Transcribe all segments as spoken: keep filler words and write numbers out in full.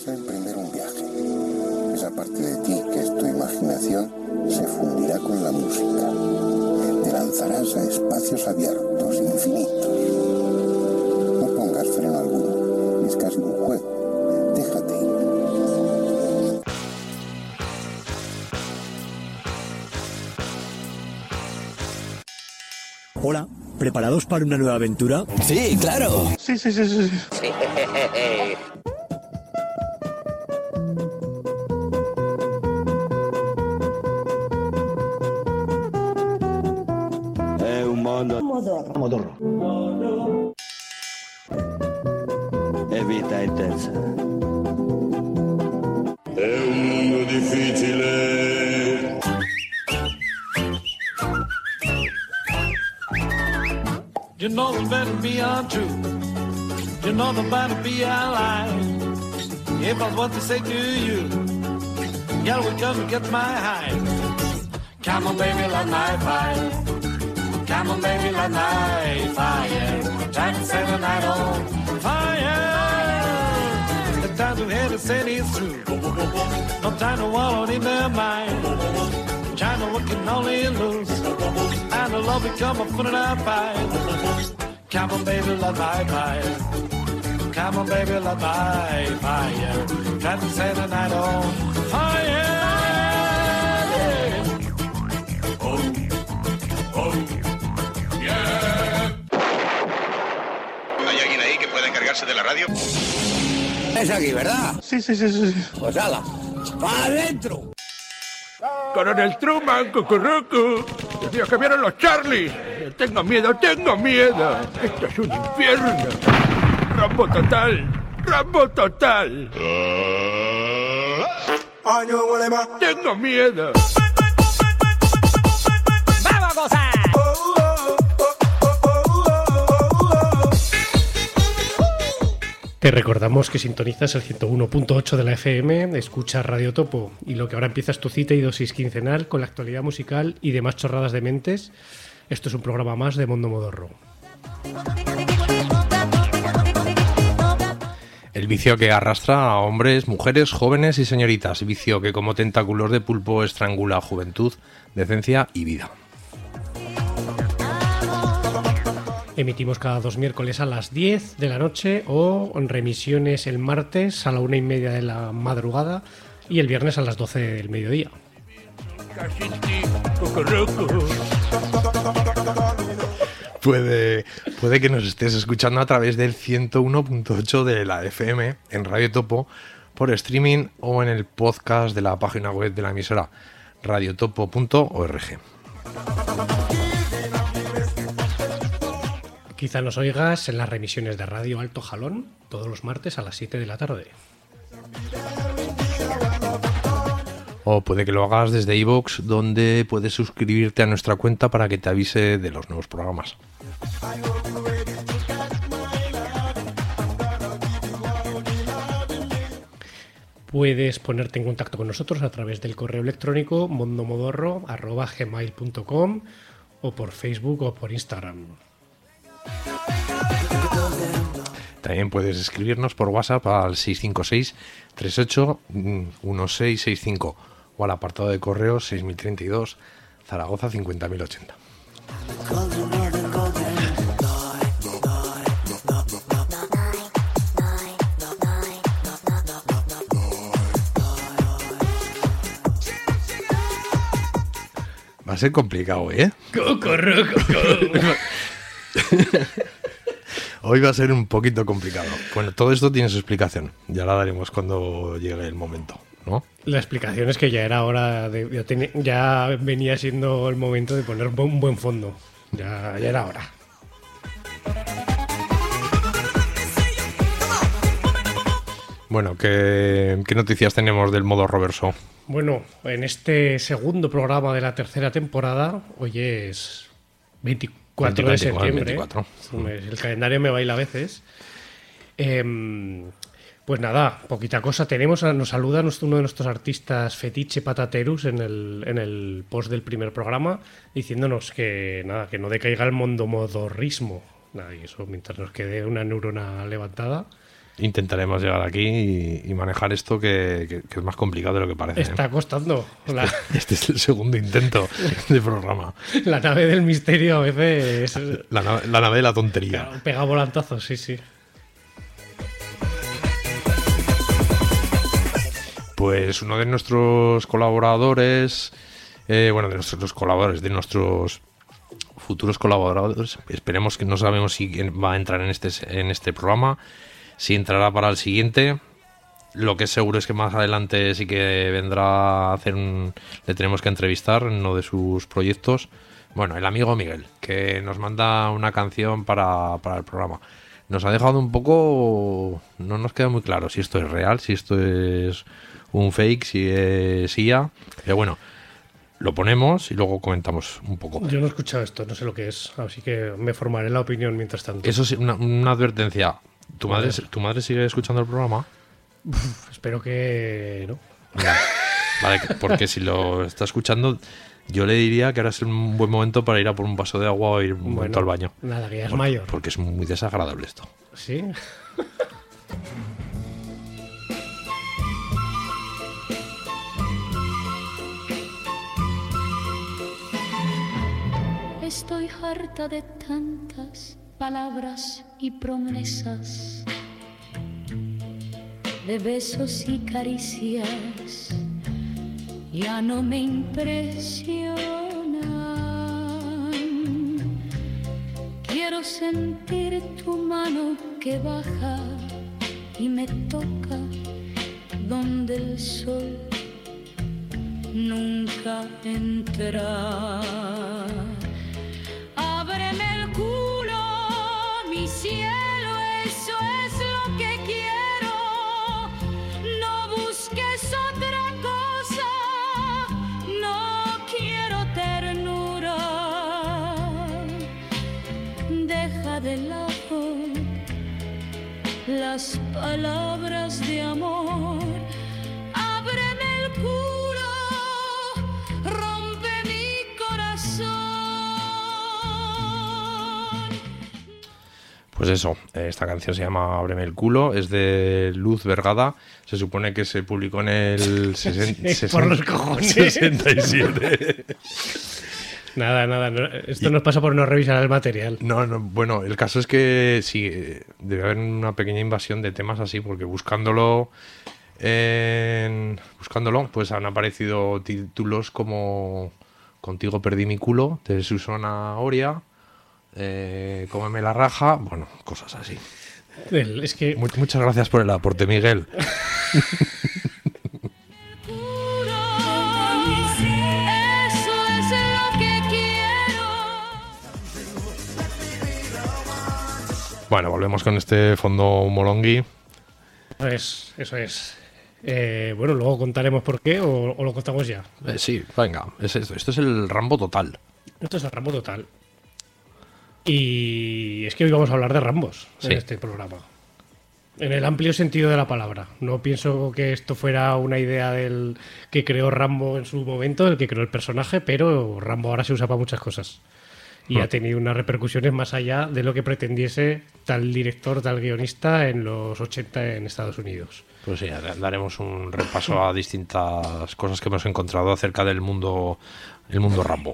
a emprender un viaje. Esa parte de ti que es tu imaginación se fundirá con la música. Te lanzarás a espacios abiertos, infinitos. No pongas freno alguno, es casi un juego. Déjate ir. Hola, ¿preparados para una nueva aventura? Sí, claro. Sí, sí, sí, sí. sí. È un mondo Modorro. Modorro. e vita intensa. È un mondo difficile. You know the better be untrue. You know the better be a lie. If I what to say to you, girl, we come and get my high. Come on, baby, light my fire. Come on, baby, light my fire. Time to set the night on fire. The time to hear the city is through. No time to wallow in their mind. China looking only loose. And the love become a foot and a fight. Come on, baby, light my fire. Come on, baby, light my fire. Try to set the night on fire. Oh, oh, yeah. ¿Hay alguien ahí que pueda encargarse de la radio? Es aquí, ¿verdad? Sí, sí, sí, sí. Pues ala, ¡para adentro! Coronel Truman, cucurrucu. Decía que vieron los Charlies. Tengo miedo, tengo miedo. Esto es un infierno. Rambo total, Rambo total. Tengo miedo. ¡Vamos a gozar! Te recordamos que sintonizas el ciento uno punto ocho de la F M, escuchas Radio Topo y lo que ahora empieza es tu cita y dosis quincenal con la actualidad musical y demás chorradas de mentes. Esto es un programa más de Mundo Modorro. El vicio que arrastra a hombres, mujeres, jóvenes y señoritas. Vicio que como tentáculos de pulpo estrangula juventud, decencia y vida. Emitimos cada dos miércoles a las diez de la noche o en remisiones el martes a la una y media de la madrugada y el viernes a las doce del mediodía. Puede, puede que nos estés escuchando a través del ciento uno punto ocho de la F M en Radio Topo, por streaming o en el podcast de la página web de la emisora radiotopo punto org. Quizá nos oigas en las remisiones de Radio Alto Jalón todos los martes a las siete de la tarde. O puede que lo hagas desde iVoox, donde puedes suscribirte a nuestra cuenta para que te avise de los nuevos programas. Puedes ponerte en contacto con nosotros a través del correo electrónico mondomodorro arroba gmail punto com o por Facebook o por Instagram. También puedes escribirnos por WhatsApp al seis cinco seis, tres ocho, uno seis seis cinco o al apartado de correo seis mil treinta y dos, Zaragoza cincuenta mil ochenta. Va a ser complicado, ¿eh? Hoy va a ser un poquito complicado. Bueno, todo esto tiene su explicación. Ya la daremos cuando llegue el momento, ¿no? La explicación es que ya era hora de... Ya, ten, ya venía siendo el momento de poner un buen fondo. Ya, ya era hora. Bueno, ¿qué, qué noticias tenemos del modo Roverso? Bueno, en este segundo programa de la tercera temporada, hoy es veinticuatro de septiembre. veinticuatro. El calendario me baila a veces. Eh, pues nada, poquita cosa. Tenemos, nos saluda uno de nuestros artistas fetiche Pataterus en el, en el post del primer programa, diciéndonos que nada, que no decaiga el mondomodorrismo. Nada, y eso mientras nos quede una neurona levantada. intentaremos llegar aquí y, y manejar esto que, que, que es más complicado de lo que parece. Está ¿eh? costando. La... Este, este es el segundo intento de programa. La nave del misterio a veces... La, nave, la nave de la tontería. Claro, pega volantazos, sí, sí. Pues uno de nuestros colaboradores, eh, bueno, de nuestros colaboradores, de nuestros futuros colaboradores, esperemos que no sabemos si va a entrar en este, en este programa, si entrará para el siguiente. Lo que es seguro es que más adelante sí que vendrá a hacer un... Le tenemos que entrevistar en uno de sus proyectos. Bueno, el amigo Miguel, que nos manda una canción para, para el programa. Nos ha dejado un poco... No nos queda muy claro si esto es real, si esto es un fake, si es I A. Pero bueno, lo ponemos y luego comentamos un poco. Yo no he escuchado esto, no sé lo que es, así que me formaré la opinión mientras tanto. Eso es una, una advertencia. ¿Tu madre, ¿Tu madre sigue escuchando el programa? Uf, espero que no. Vale, vale, porque si lo está escuchando, yo le diría que ahora es un buen momento para ir a por un vaso de agua o ir un Bueno, momento al baño. Nada, que ya es Por- mayor. Porque es muy desagradable esto. ¿Sí? Estoy harta de tantas palabras y promesas, de besos y caricias, ya no me impresionan. Quiero sentir tu mano que baja y me toca donde el sol nunca entra. Ábreme el culo, mi cielo, eso es lo que quiero. No busques otra cosa, no quiero ternura. Deja de lado las palabras de amor. Ábreme el culo, rompe mi corazón. Pues eso, esta canción se llama Ábreme el culo, es de Luz Vergada, se supone que se publicó en el sesen- Sí, por los cojones. sesenta y siete. Nada, nada, no, esto nos pasa por no revisar el material. No, no, bueno, el caso es que sí, eh, debe haber una pequeña invasión de temas así, porque buscándolo, en- buscándolo, pues han aparecido títulos como Contigo perdí mi culo, de Susana Oria, eh, Cómeme la raja, bueno, cosas así. El- Es que Mu- Muchas gracias por el aporte, Miguel. Eso es lo que quiero. Bueno, volvemos con este fondo molongui. eso es, eso es. Eh, bueno, luego contaremos por qué o, o lo contamos ya. Eh, sí, venga, es esto. Esto es el Rambo total. Esto es el Rambo total. Y es que hoy vamos a hablar de Rambos Sí. en este programa. En el amplio sentido de la palabra. No pienso que esto fuera una idea del que creó Rambo en su momento, el que creó el personaje, pero Rambo ahora se usa para muchas cosas. Y Ah. ha tenido unas repercusiones más allá de lo que pretendiese tal director, tal guionista en los ochenta en Estados Unidos. Pues sí, daremos un repaso a distintas cosas que hemos encontrado acerca del mundo, el mundo Rambo.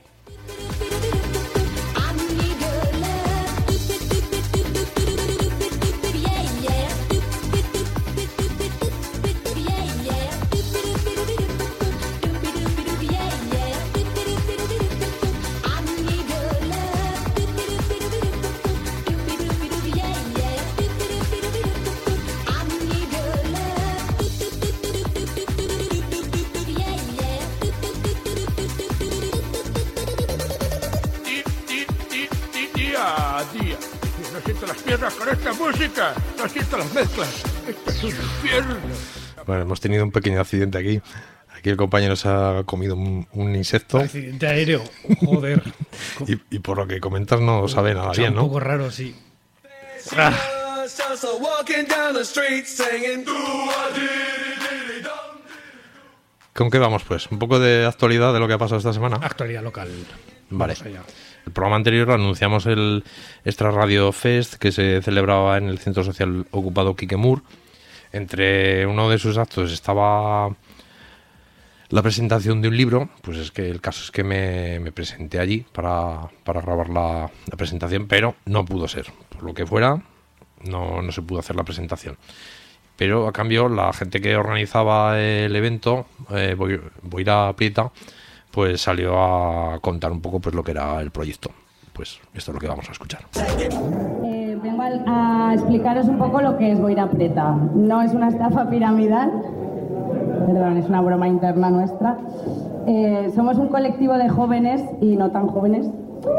Di- di- di- di- Día a día. No siento las piernas con esta música. No siento las mezclas. Esto es un infierno. Bueno, hemos tenido un pequeño accidente aquí. Aquí el compañero se ha comido un, un insecto Accidente aéreo. Joder. y, y por lo que comentas no sabe nada O sea, bien, un ¿no? poco raro, sí. ¿Con qué vamos, pues? ¿Un poco de actualidad de lo que ha pasado esta semana? Actualidad local. Vale. El programa anterior anunciamos el Extra Radio Fest que se celebraba en el Centro Social Ocupado Quiquemur. Entre uno de sus actos estaba la presentación de un libro. Pues es que el caso es que me, me presenté allí para, para grabar la, la presentación, pero no pudo ser. Por lo que fuera, no, no se pudo hacer la presentación. Pero a cambio, la gente que organizaba el evento, eh, Boira Prieta, pues salió a contar un poco pues lo que era el proyecto. Pues esto es lo que vamos a escuchar. Eh, vengo a, a explicaros un poco lo que es Boira Prieta. No es una estafa piramidal, perdón, es una broma interna nuestra. Eh, somos un colectivo de jóvenes, y no tan jóvenes,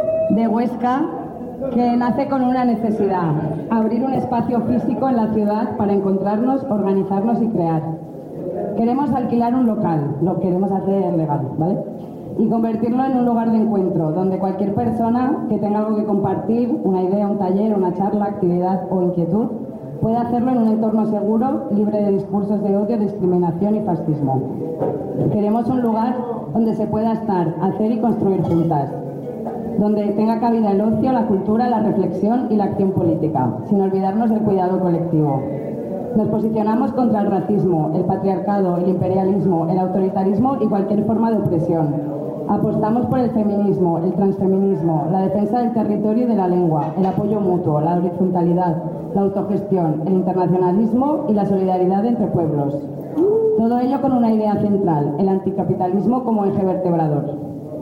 de Huesca, que nace con una necesidad: abrir un espacio físico en la ciudad para encontrarnos, organizarnos y crear. Queremos alquilar un local, lo queremos hacer legal, ¿vale? Y convertirlo en un lugar de encuentro, donde cualquier persona que tenga algo que compartir, una idea, un taller, una charla, actividad o inquietud, puede hacerlo en un entorno seguro, libre de discursos de odio, discriminación y fascismo. Queremos un lugar donde se pueda estar, hacer y construir juntas, donde tenga cabida el ocio, la cultura, la reflexión y la acción política, sin olvidarnos del cuidado colectivo. Nos posicionamos contra el racismo, el patriarcado, el imperialismo, el autoritarismo y cualquier forma de opresión. Apostamos por el feminismo, el transfeminismo, la defensa del territorio y de la lengua, el apoyo mutuo, la horizontalidad, la autogestión, el internacionalismo y la solidaridad entre pueblos. Todo ello con una idea central: el anticapitalismo como eje vertebrador.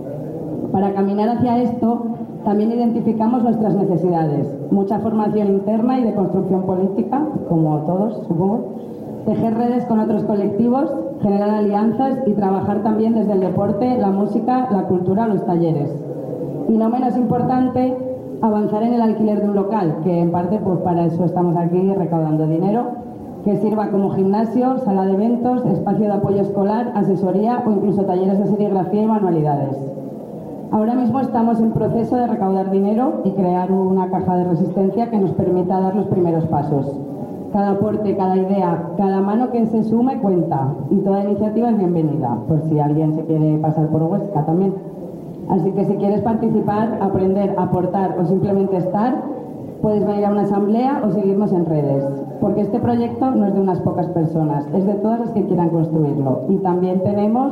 Para caminar hacia esto, también identificamos nuestras necesidades: mucha formación interna y de construcción política, como todos, supongo, tejer redes con otros colectivos, generar alianzas y trabajar también desde el deporte, la música, la cultura, los talleres. Y no menos importante, avanzar en el alquiler de un local, que en parte pues para eso estamos aquí recaudando dinero, que sirva como gimnasio, sala de eventos, espacio de apoyo escolar, asesoría o incluso talleres de serigrafía y manualidades. Ahora mismo estamos en proceso de recaudar dinero y crear una caja de resistencia que nos permita dar los primeros pasos. Cada aporte, cada idea, cada mano que se sume cuenta, y toda iniciativa es bienvenida, por si alguien se quiere pasar por Huesca también. Así que si quieres participar, aprender, aportar o simplemente estar, puedes venir a una asamblea o seguirnos en redes, porque este proyecto no es de unas pocas personas, es de todas las que quieran construirlo. Y también tenemos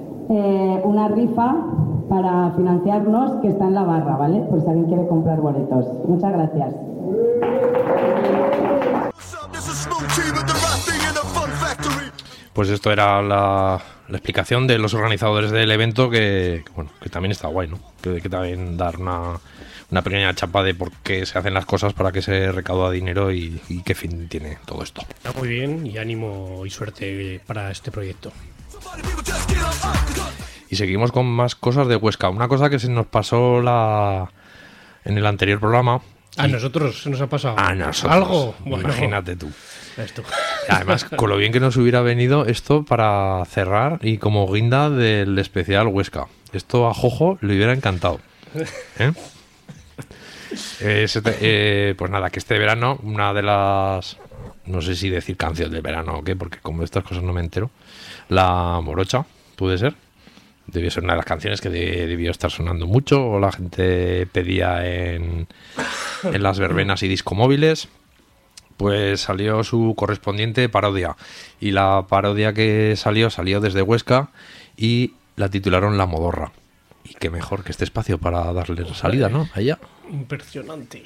eh, una rifa para financiarnos que está en la barra, ¿vale? Por si alguien quiere comprar boletos. Muchas gracias. Pues esto era la, la explicación de los organizadores del evento, que, que, bueno, que también está guay, ¿no? Que, que también dar una, una pequeña chapa de por qué se hacen las cosas, para qué se recauda dinero y, y qué fin tiene todo esto. Está muy bien, y ánimo y suerte para este proyecto. Y seguimos con más cosas de Huesca. Una cosa que se nos pasó la en el anterior programa. A y... nosotros se nos ha pasado. A nosotros. ¿Algo? Bueno, imagínate tú. Esto. Además, con lo bien que nos hubiera venido esto para cerrar y como guinda del especial Huesca. Esto a Jojo le hubiera encantado. ¿Eh? Eh, eh, pues nada, que este verano, una de las... No sé si decir canción del verano o qué, porque como de estas cosas no me entero. La Morocha, puede ser. Debió ser una de las canciones que de, debió estar sonando mucho, o la gente pedía en, en las verbenas y discomóviles. Pues salió su correspondiente parodia. Y la parodia que salió, salió desde Huesca y la titularon La Modorra. Y qué mejor que este espacio para darle salida, ¿no? Allá. Impresionante.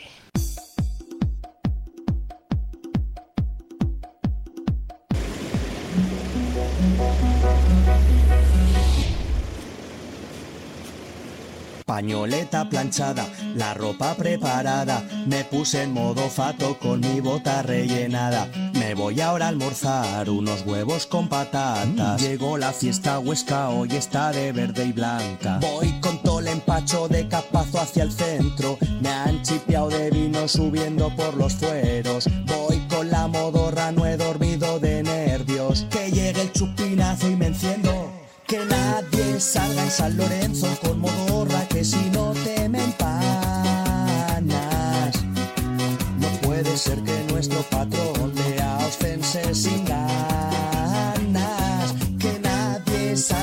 Pañoleta planchada, la ropa preparada, me puse en modo fato con mi bota rellenada. Me voy ahora a almorzar unos huevos con patatas. Llegó la fiesta Huesca, hoy está de verde y blanca. Voy con todo el empacho de Capazo hacia el centro. Me han chipeado de vino subiendo por los fueros. Voy con la modorra, no he dormido de nervios. Que llegue el chupinazo y me enciendo. Que nadie salga en San Lorenzo con modorra, que si no te me empanas. No puede ser que nuestro patrón lea Ostense sin ganas. Que nadie salga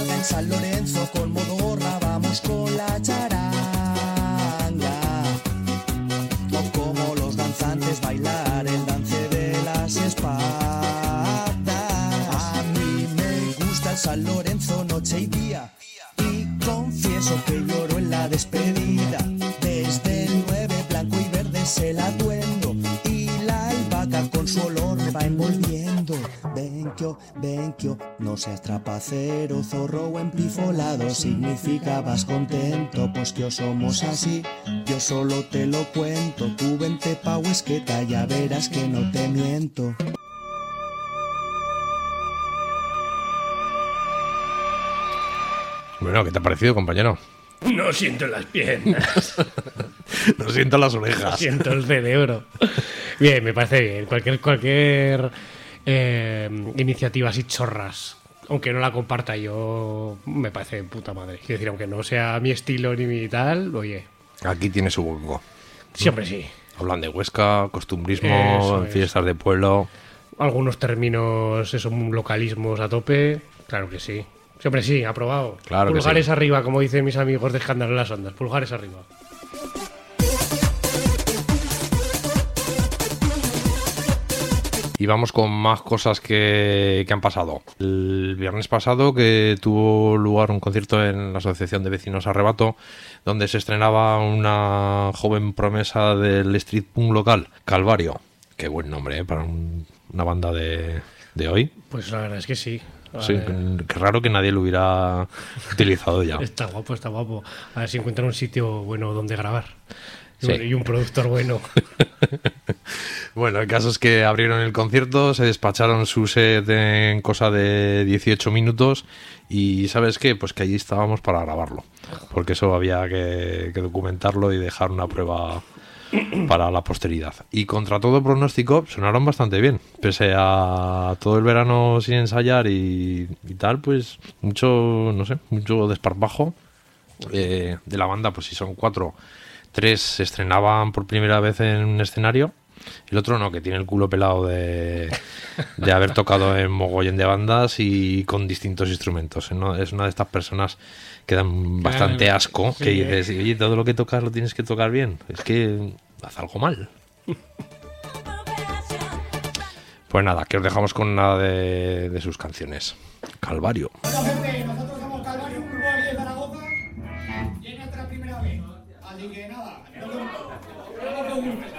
San Lorenzo noche y día. Y confieso que lloro en la despedida. Desde el nueve blanco y verde es el atuendo. Y la albahaca con su olor me va envolviendo. Benquio, benquio, no seas trapacero, zorro o emplifolado. Significa vas contento, pues que os somos así. Yo solo te lo cuento, tú vente pa' Huesqueta, ya verás que no te miento. Bueno, ¿qué te ha parecido, compañero? No siento las piernas. No siento las orejas. No siento el cerebro. Bien, me parece bien. Cualquier, cualquier eh, iniciativa así chorras, aunque no la comparta yo, me parece de puta madre. Quiero decir, aunque no sea mi estilo ni mi tal, oye. Aquí tiene su hueco. Siempre sí. Hablan de Huesca, costumbrismo, Eso es. fiestas de pueblo. Algunos términos, esos localismos a tope. Claro que sí. Siempre sí, aprobado. Claro que Pulgares sí. arriba, como dicen mis amigos de Escándalo en las Ondas. Pulgares arriba. Y vamos con más cosas que, que han pasado. El viernes pasado que tuvo lugar un concierto en la Asociación de Vecinos Arrebato, donde se estrenaba una joven promesa del street punk local, Calvario. Qué buen nombre, ¿eh? Para un- una banda de, de hoy. Pues la verdad es que sí. Sí, Eh, qué qué raro que nadie lo hubiera utilizado ya. Está guapo, está guapo. A ver si encuentran un sitio bueno donde grabar. Y Sí. un- Y un productor bueno. Bueno, el caso es que abrieron el concierto, se despacharon su set en cosa de dieciocho minutos y ¿sabes qué? Pues que allí estábamos para grabarlo, porque eso había que, que documentarlo y dejar una prueba para la posteridad. Y contra todo pronóstico sonaron bastante bien, pese a todo el verano sin ensayar y, y tal, pues mucho, no sé, mucho desparpajo eh, de la banda. Pues si son cuatro, tres se estrenaban por primera vez en un escenario. El otro no, que tiene el culo pelado de, de haber tocado en mogollón de bandas y con distintos instrumentos. ¿No? Es una de estas personas que dan bastante Claro, asco, sí. que dices, oye, todo lo que tocas lo tienes que tocar bien. Es que haz algo mal. Pues nada, que os dejamos con una de, de sus canciones. Calvario. Bueno, gente, nosotros somos Calvario, un grupo aquí de Zaragoza y es nuestra primera vez. Así que nada, espero que espero que os guste.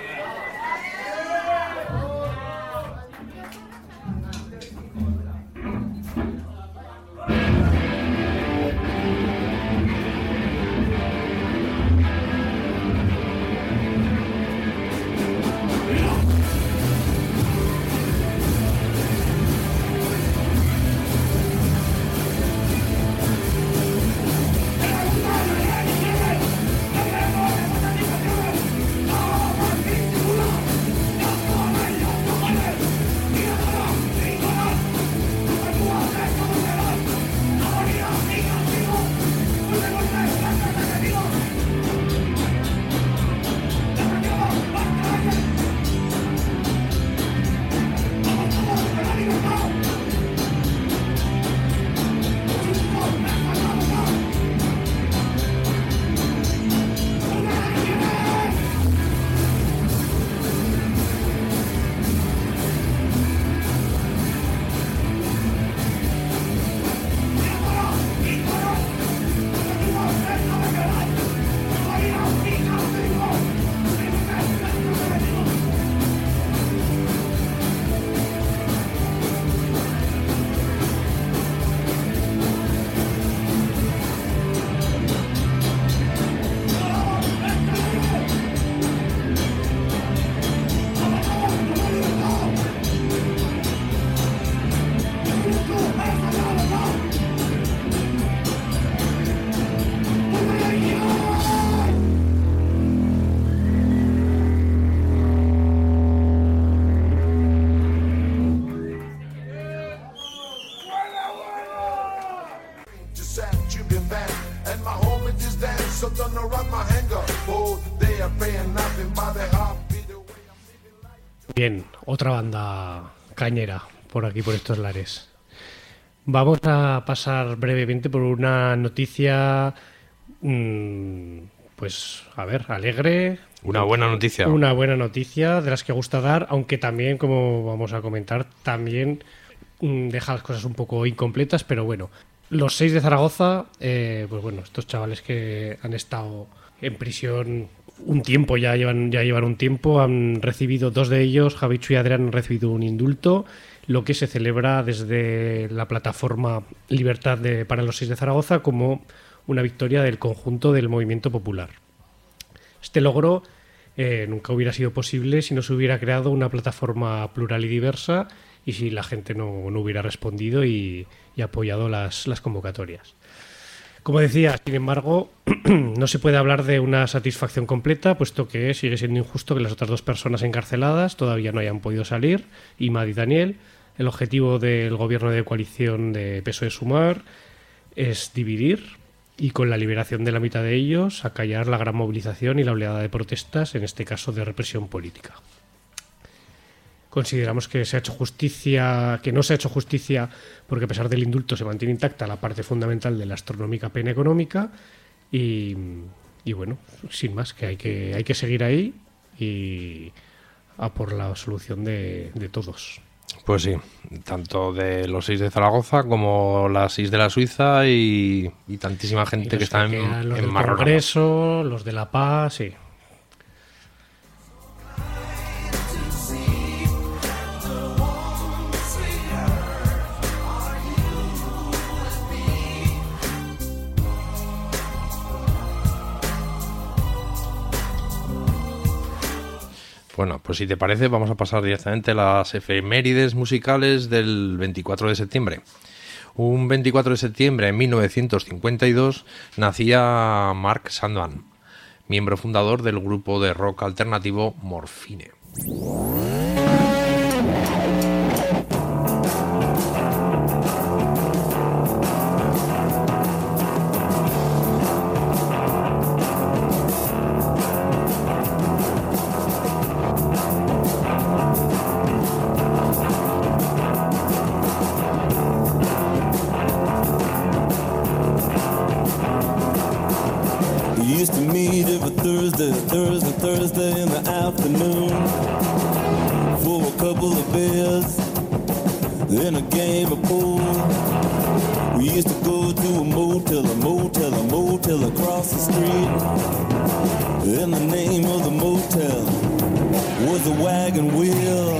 Bien, otra banda cañera por aquí, por estos lares. Vamos a pasar brevemente por una noticia, mmm, pues, a ver, alegre. Una buena noticia. Una buena noticia, de las que gusta dar, aunque también, como vamos a comentar, también deja las cosas un poco incompletas, pero bueno. Los seis de Zaragoza, eh, pues bueno, estos chavales que han estado en prisión un tiempo, ya llevan, ya llevan un tiempo, han recibido, dos de ellos, Javichu y Adrián, han recibido un indulto, lo que se celebra desde la plataforma Libertad de, para los seis de Zaragoza como una victoria del conjunto del movimiento popular. Este logro eh, nunca hubiera sido posible si no se hubiera creado una plataforma plural y diversa y si la gente no, no hubiera respondido y, y apoyado las, las convocatorias. Como decía, sin embargo, no se puede hablar de una satisfacción completa, puesto que sigue siendo injusto que las otras dos personas encarceladas todavía no hayan podido salir, Imad y Daniel. El objetivo del gobierno de coalición de P S O E-Sumar es dividir y, con la liberación de la mitad de ellos, acallar la gran movilización y la oleada de protestas, en este caso de represión política. Consideramos que se ha hecho justicia, que no se ha hecho justicia porque, a pesar del indulto, se mantiene intacta la parte fundamental de la astronómica pena económica y, y bueno, sin más, que hay que hay que seguir ahí y a por la solución de, de todos. Pues sí, tanto de los seis de Zaragoza como las seis de la Suiza y, y tantísima gente que, que está que en, los en del Marrón. Congreso, los de La Paz, sí. Bueno, pues si te parece, vamos a pasar directamente a las efemérides musicales del veinticuatro de septiembre. Un veinticuatro de septiembre de mil novecientos cincuenta y dos nacía Mark Sandman, miembro fundador del grupo de rock alternativo Morphine. Thursday, Thursday, Thursday in the afternoon for a couple of beers and a game of pool. We used to go to a motel, a motel, a motel across the street. And the name of the motel was the Wagon Wheel.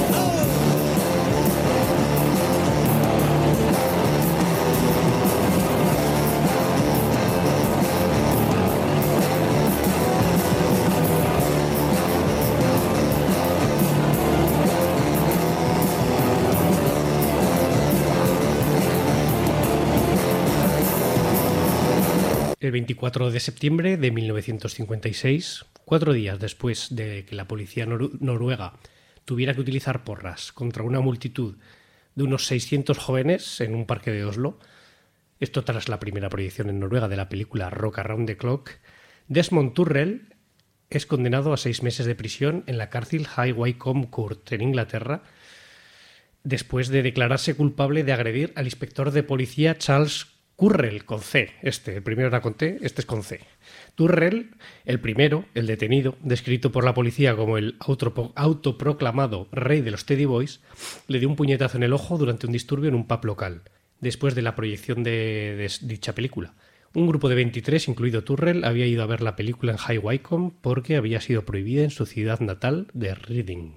El veinticuatro de septiembre de mil novecientos cincuenta y seis, cuatro días después de que la policía noru- noruega tuviera que utilizar porras contra una multitud de unos seiscientos jóvenes en un parque de Oslo, esto tras la primera proyección en Noruega de la película Rock Around the Clock, Desmond Turrell es condenado a seis meses de prisión en la cárcel High Wycombe Court en Inglaterra, después de declararse culpable de agredir al inspector de policía Charles Currell, con C, este, el primero era con T, este es con C. Turrell, el primero, el detenido, descrito por la policía como el autopro- autoproclamado rey de los Teddy Boys, le dio un puñetazo en el ojo durante un disturbio en un pub local, después de la proyección de, de dicha película. Un grupo de veintitrés, incluido Turrell, había ido a ver la película en High Wycombe porque había sido prohibida en su ciudad natal de Reading.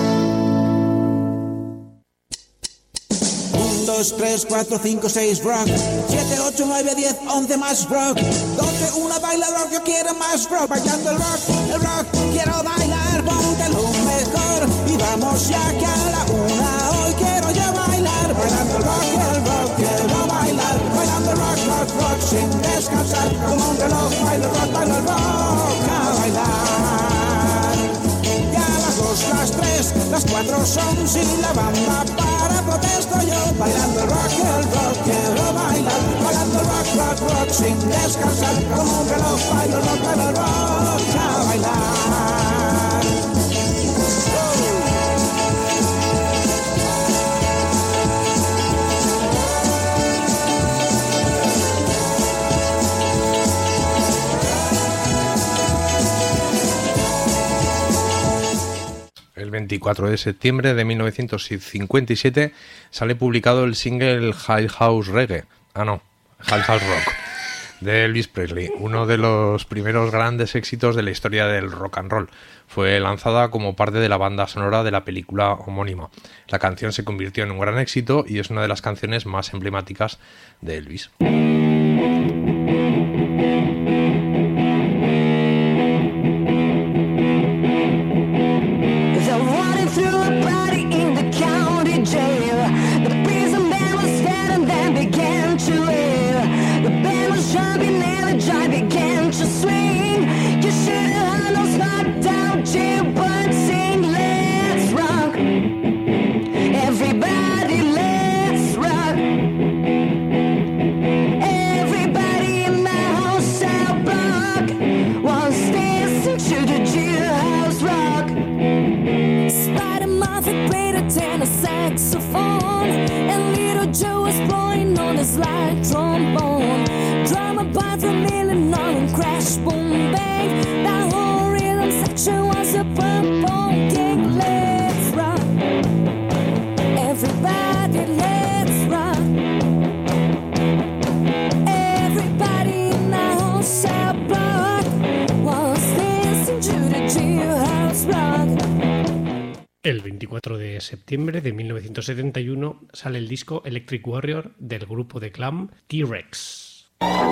dos, tres, cuatro, cinco, seis, rock. siete, ocho, nueve, diez, once, más rock. doce, uno, baila rock, yo quiero más rock. Bailando el rock, el rock, quiero bailar, ponte lo mejor. Y vamos ya que a la una hoy quiero yo bailar. Bailando el rock, el rock, quiero bailar. Bailando el rock, rock, rock, sin descansar. Como un reloj, bailo el rock, bailo el rock, a bailar. Ya las dos, las tres, las cuatro son sin la bamba para protesto yo. Bailando el rock, el rock, quiero bailar. Bailando el rock, rock, rock, sin descansar. Como un reloj, bailo el rock, bailo el rock, a bailar. El veinticuatro de septiembre de mil novecientos cincuenta y siete sale publicado el single Jailhouse Reggae, ah no, Jailhouse Rock, de Elvis Presley, uno de los primeros grandes éxitos de la historia del rock and roll. Fue lanzada como parte de la banda sonora de la película homónima. La canción se convirtió en un gran éxito y es una de las canciones más emblemáticas de Elvis. Like trombone, drama by the million on crash, boom, bang. That whole rhythm section was a purple king. Let's rock, everybody, let's rock. Everybody in the whole cell block was dancing to the jailhouse rock. El veinticuatro de septiembre de mil novecientos setenta y uno sale el disco Electric Warrior del grupo de glam T-Rex.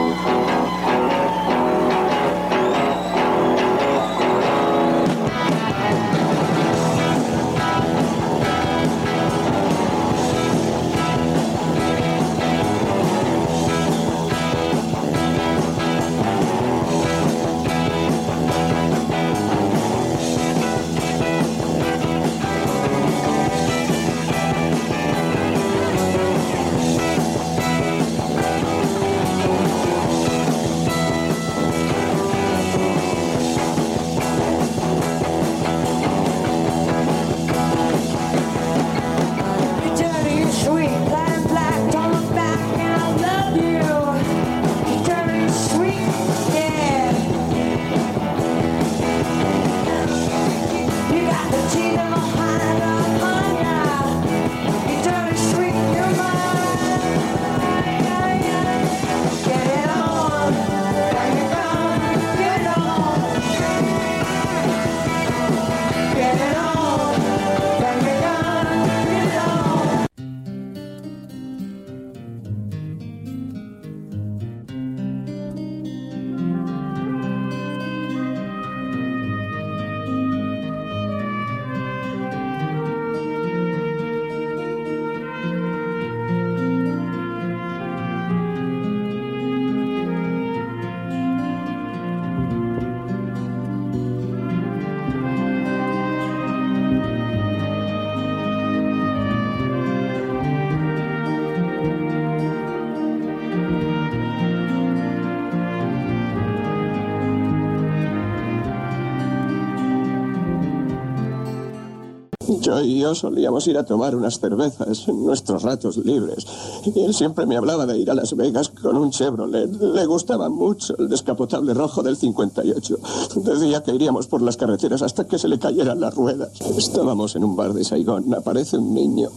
Yo y yo solíamos ir a tomar unas cervezas en nuestros ratos libres. Y él siempre me hablaba de ir a Las Vegas con un Chevrolet. Le gustaba mucho el descapotable rojo del cincuenta y ocho. Decía que iríamos por las carreteras hasta que se le cayeran las ruedas. Estábamos en un bar de Saigón. Aparece un niño.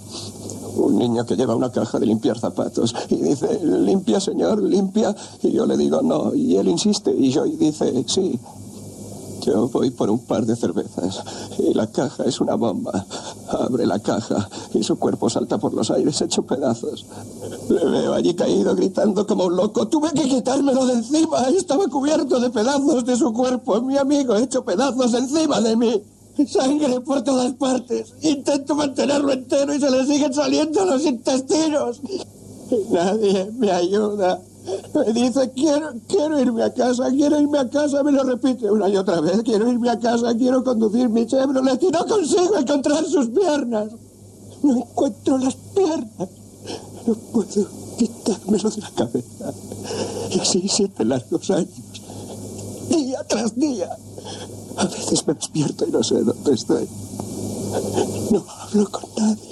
Un niño que lleva una caja de limpiar zapatos. Y dice, limpia, señor, limpia. Y yo le digo, no. Y él insiste. Y yo y dice, sí. Yo voy por un par de cervezas y la caja es una bomba. Abre la caja y su cuerpo salta por los aires hecho pedazos. Le veo allí caído gritando como un loco. Tuve que quitármelo de encima. Estaba cubierto de pedazos de su cuerpo. Mi amigo hecho pedazos encima de mí. Sangre por todas partes. Intento mantenerlo entero y se le siguen saliendo los intestinos. Nadie me ayuda. Me dice, quiero, quiero irme a casa, quiero irme a casa, me lo repite una y otra vez, quiero irme a casa, quiero conducir mi Chevrolet y no consigo encontrar sus piernas. No encuentro las piernas, no puedo quitármelo de la cabeza. Y así siete largos años, día tras día. A veces me despierto y no sé dónde estoy. No hablo con nadie.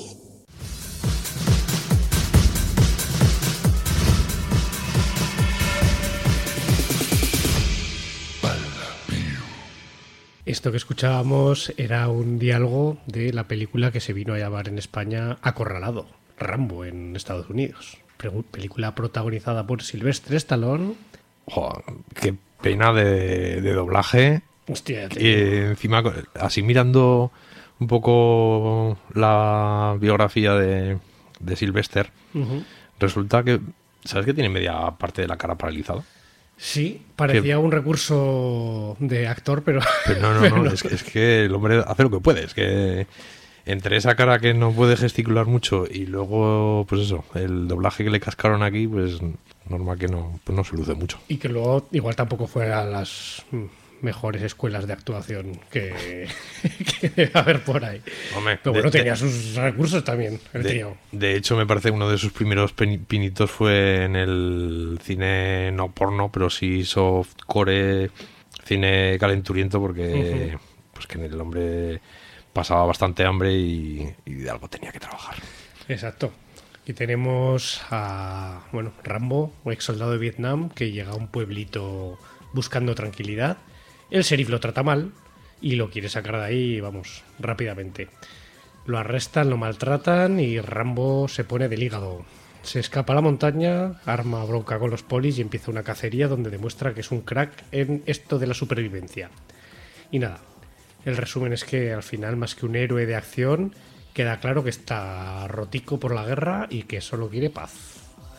esto que escuchábamos era un diálogo de la película que se vino a llamar en España Acorralado, Rambo en Estados Unidos. Pre- película protagonizada por Sylvester Stallone. Joder, qué pena de, de doblaje. Hostia, te y digo. encima, así mirando un poco la biografía de, de Sylvester, Ujú. resulta que, ¿sabes que tiene media parte de la cara paralizada? Sí, parecía un recurso de actor, pero... Pero no, no, pero no, no. Es, que, es que el hombre hace lo que puede. Es que entre esa cara que no puede gesticular mucho y luego, pues eso, el doblaje que le cascaron aquí, pues normal que no, pues no se luce mucho. Y que luego igual tampoco fue a las mm, mejores escuelas de actuación que, que debe haber por ahí. Hombre, Pero bueno, de- tenía de- sus recursos también, el De, tío. de hecho, me parece uno de sus primeros pen- pinitos fue en el cine no porno, pero sí softcore, cine calenturiento, porque Ujú. pues que el hombre pasaba bastante hambre y, y de algo tenía que trabajar. Exacto. Y tenemos a, bueno, Rambo, un ex soldado de Vietnam que llega a un pueblito buscando tranquilidad. El sheriff lo trata mal y lo quiere sacar de ahí, vamos, rápidamente. Lo arrestan, lo maltratan y Rambo se pone del hígado. Se escapa a la montaña, arma bronca con los polis y empieza una cacería donde demuestra que es un crack en esto de la supervivencia. Y nada, el resumen es que al final, más que un héroe de acción, queda claro que está rotico por la guerra y que solo quiere paz.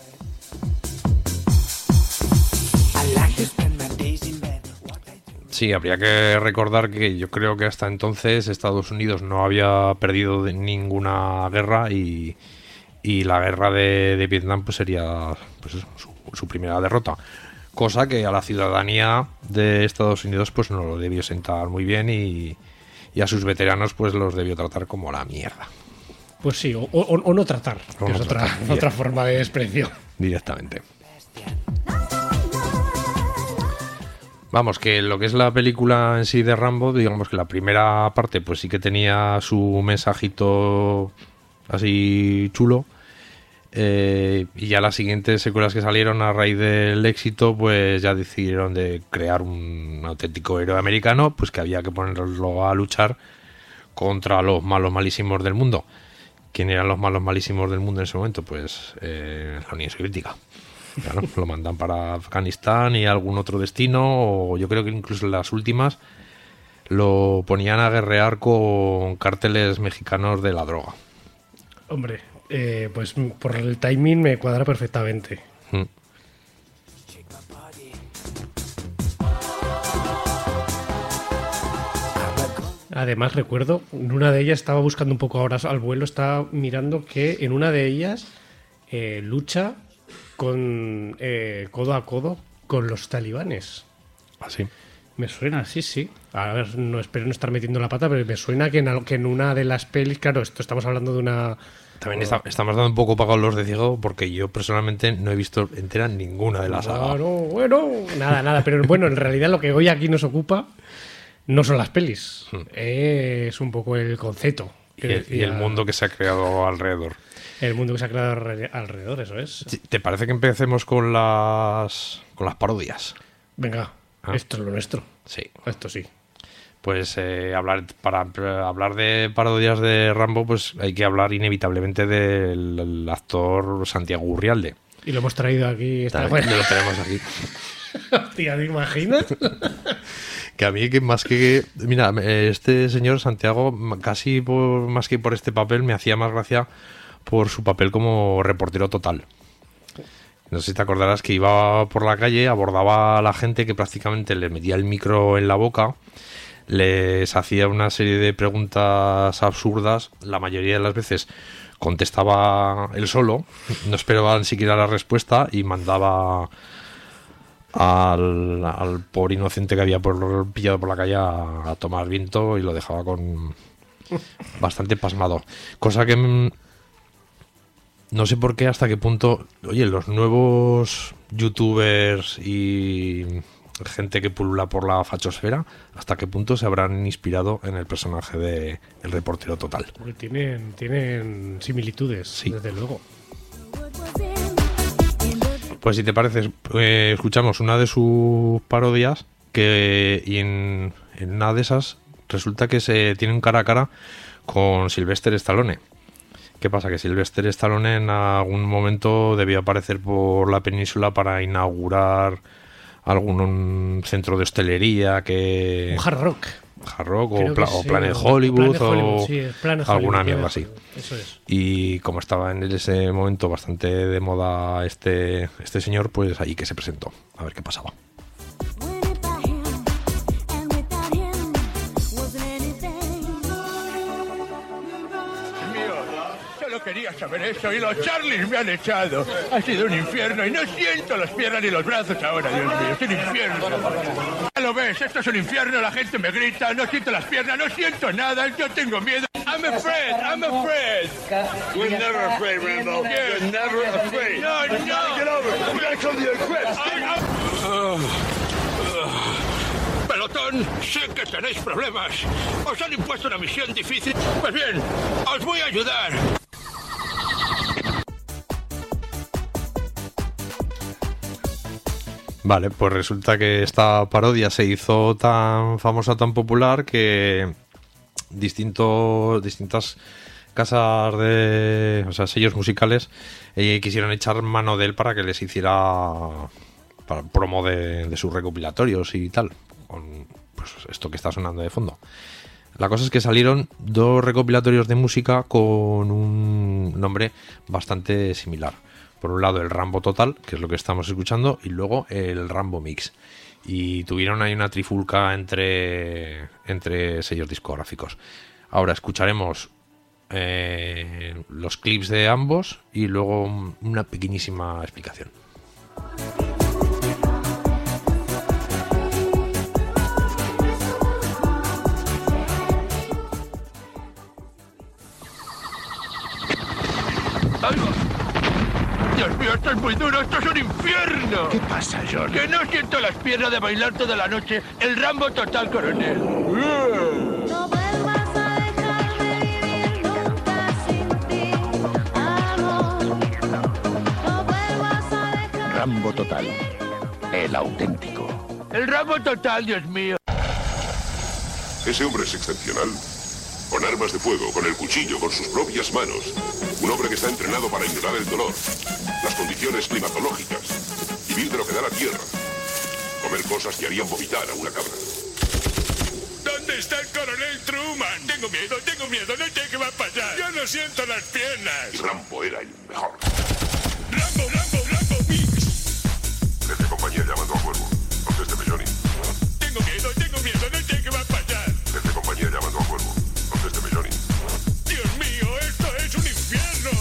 Sí, habría que recordar que yo creo que hasta entonces Estados Unidos no había perdido de ninguna guerra y, y la guerra de, de Vietnam pues sería pues eso, su, su primera derrota. Cosa que a la ciudadanía de Estados Unidos pues no lo debió sentar muy bien y, y a sus veteranos pues los debió tratar como la mierda. Pues sí, o, o- o no tratar, O que no es otra, tratar, otra bien. forma de desprecio. Directamente. Vamos, que lo que es la película en sí de Rambo, digamos que la primera parte pues sí que tenía su mensajito así chulo, eh, y ya las siguientes secuelas que salieron a raíz del éxito pues ya decidieron de crear un auténtico héroe americano, pues que había que ponerlo a luchar contra los malos malísimos del mundo. ¿Quién eran los malos malísimos del mundo en ese momento? Pues eh, la Unión Soviética. Claro, lo mandan para Afganistán y algún otro destino, o yo creo que incluso en las últimas lo ponían a guerrear con cárteles mexicanos de la droga. Hombre, eh, pues por el timing me cuadra perfectamente. Mm. Además, recuerdo, en una de ellas estaba buscando un poco ahora al vuelo, estaba mirando que en una de ellas eh, lucha con eh, codo a codo con los talibanes. Así. Me suena, sí, sí. A ver, no espero no estar metiendo la pata, pero me suena que en, al- que en una de las pelis, claro, esto estamos hablando de una... También está- estamos dando un poco pagados los de ciego porque yo personalmente no he visto entera ninguna de las sagas. Claro, bueno, nada, nada, pero bueno, en realidad lo que hoy aquí nos ocupa no son las pelis, es un poco el concepto. Y que el, y decía- el mundo que se ha creado alrededor. El mundo que se ha creado alre- alrededor, eso es. Sí, ¿te parece que empecemos con las con las parodias? Venga, Ah. esto es lo nuestro. Sí. Esto sí. Pues eh, hablar para eh, hablar de parodias de Rambo, pues hay que hablar inevitablemente del el actor Santiago Urrialde. Y lo hemos traído aquí. Esta... También lo tenemos aquí. Hostia, ¿te imaginas? Que a mí, que más que... Mira, este señor Santiago, casi por, más que por este papel, me hacía más gracia por su papel como reportero total. No sé si te acordarás que iba por la calle, abordaba a la gente que prácticamente le metía el micro en la boca, les hacía una serie de preguntas absurdas, la mayoría de las veces contestaba él solo, no esperaban siquiera la respuesta y mandaba al, al pobre inocente que había por, pillado por la calle a, a tomar viento y lo dejaba con bastante pasmado. Cosa que mm, no sé por qué, hasta qué punto, oye, los nuevos youtubers y gente que pulula por la fachosfera, hasta qué punto se habrán inspirado en el personaje de El Reportero Total. Porque tienen, tienen similitudes, Sí. desde luego. Pues si te parece, eh, escuchamos una de sus parodias que y en, en una de esas resulta que se tiene un cara a cara con Sylvester Stallone. ¿Qué pasa? Que Sylvester Stallone en algún momento debió aparecer por la península para inaugurar algún centro de hostelería que... Un Hard Rock. Hard Rock o, Pla- sí, o Planet Hollywood, Planet Hollywood o sí, Planet alguna Hollywood, mierda así. Eso es. Y como estaba en ese momento bastante de moda este, este señor, pues ahí que se presentó, a ver qué pasaba. Quería saber eso y los Charlies me han echado. Ha sido un infierno y no siento las piernas ni los brazos ahora, Dios mío. Es un infierno. Ya lo ves, esto es un infierno, la gente me grita, no siento las piernas, no siento nada, yo tengo miedo. I'm afraid, I'm afraid. We're never afraid, Rambo. Yes. You're never afraid. No, no. Get over it. We gotta come to your equips. Pelotón, sé que tenéis problemas. Os han impuesto una misión difícil. Pues bien, os voy a ayudar. Vale, pues resulta que esta parodia se hizo tan famosa, tan popular, que distintos, distintas casas de, o sea, sellos musicales eh, quisieron echar mano de él para que les hiciera para promo de, de sus recopilatorios y tal, con pues, esto que está sonando de fondo. La cosa es que salieron dos recopilatorios de música con un nombre bastante similar. Por un lado el Rambo Total, que es lo que estamos escuchando, y luego el Rambo Mix. Y tuvieron ahí una trifulca entre, entre sellos discográficos. Ahora escucharemos eh, los clips de ambos y luego una pequeñísima explicación. Dios mío, esto es muy duro, esto es un infierno. ¿Qué pasa, John? Que no siento las piernas de bailar toda la noche el Rambo Total, coronel. No vuelvas a dejarme vivir nunca sin ti, amor. No vuelvas a dejarme. Rambo Total, el auténtico. El Rambo Total, Dios mío. Ese hombre es excepcional. Con armas de fuego, con el cuchillo, con sus propias manos. Un hombre que está entrenado para ignorar el dolor, las condiciones climatológicas, vivir de lo que da la tierra, comer cosas que harían vomitar a una cabra. ¿Dónde está el coronel Truman? Tengo miedo, tengo miedo, no sé qué va a pasar. Yo no siento las piernas. Y Rambo era el mejor. Rambo, Rambo, Rambo Mix. Jefe compañía llamando a Cuervo. Contésteme, Johnny. Tengo miedo, tengo miedo, no sé qué va a pasar. Jefe compañía llamando a Cuervo. Contésteme, Johnny. Dios mío, esto es un infierno.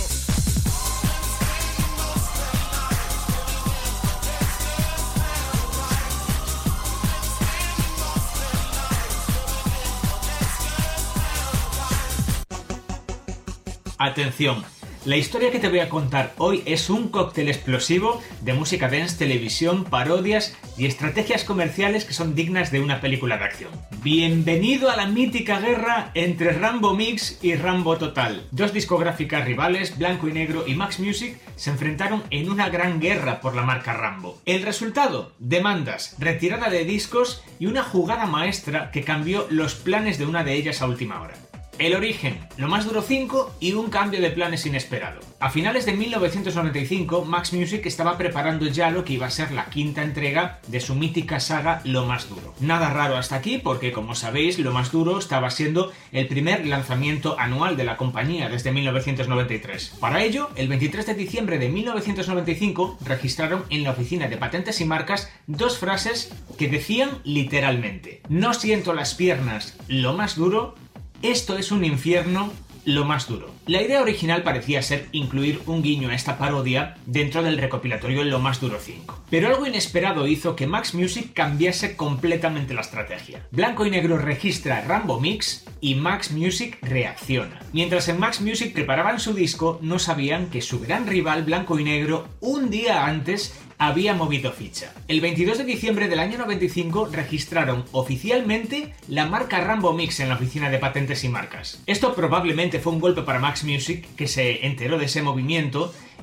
Atención, la historia que te voy a contar hoy es un cóctel explosivo de música dance, televisión, parodias y estrategias comerciales que son dignas de una película de acción. Bienvenido a la mítica guerra entre Rambo Mix y Rambo Total. Dos discográficas rivales, Blanco y Negro y Max Music, se enfrentaron en una gran guerra por la marca Rambo. El resultado, demandas, retirada de discos y una jugada maestra que cambió los planes de una de ellas a última hora. El origen, Lo Más Duro cinco y un cambio de planes inesperado. A finales de mil novecientos noventa y cinco, Max Music estaba preparando ya lo que iba a ser la quinta entrega de su mítica saga Lo Más Duro. Nada raro hasta aquí porque, como sabéis, Lo Más Duro estaba siendo el primer lanzamiento anual de la compañía desde mil novecientos noventa y tres. Para ello, el veintitrés de diciembre de mil novecientos noventa y cinco registraron en la Oficina de Patentes y Marcas dos frases que decían literalmente: no siento las piernas, lo más duro. Esto es un infierno, lo más duro. La idea original parecía ser incluir un guiño a esta parodia dentro del recopilatorio Lo Más Duro cinco. Pero algo inesperado hizo que Max Music cambiase completamente la estrategia. Blanco y Negro registra Rambo Mix y Max Music reacciona. Mientras en Max Music preparaban su disco, no sabían que su gran rival Blanco y Negro un día antes había movido ficha. El veintidós de diciembre del año noventa y cinco registraron oficialmente la marca Rambo Mix en la Oficina de Patentes y Marcas. Esto probablemente fue un golpe para Max Music, que se enteró de ese movimiento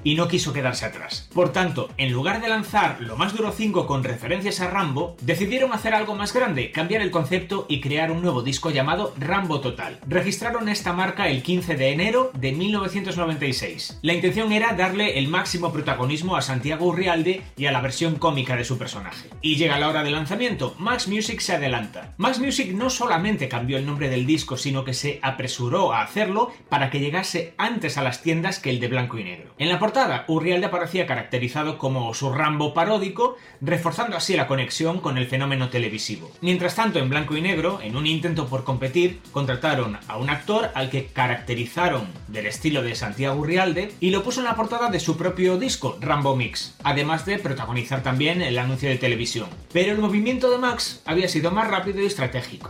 y no quiso quedarse atrás. Por tanto, en lugar de lanzar Lo Más Duro cinco con referencias a Rambo, decidieron hacer algo más grande, cambiar el concepto y crear un nuevo disco llamado Rambo Total. Registraron esta marca el quince de enero de mil novecientos noventa y seis. La intención era darle el máximo protagonismo a Santiago Urrialde y a la versión cómica de su personaje. Y llega la hora del lanzamiento, Max Music se adelanta. Max Music no solamente cambió el nombre del disco, sino que se apresuró a hacerlo para que llegase antes a las tiendas que el de blanco y negro. En la portada, Urrialde aparecía caracterizado como su Rambo paródico, reforzando así la conexión con el fenómeno televisivo. Mientras tanto, en blanco y negro, en un intento por competir, contrataron a un actor al que caracterizaron del estilo de Santiago Urrialde y lo puso en la portada de su propio disco, Rambo Mix, además de protagonizar también el anuncio de televisión. Pero el movimiento de Max había sido más rápido y estratégico.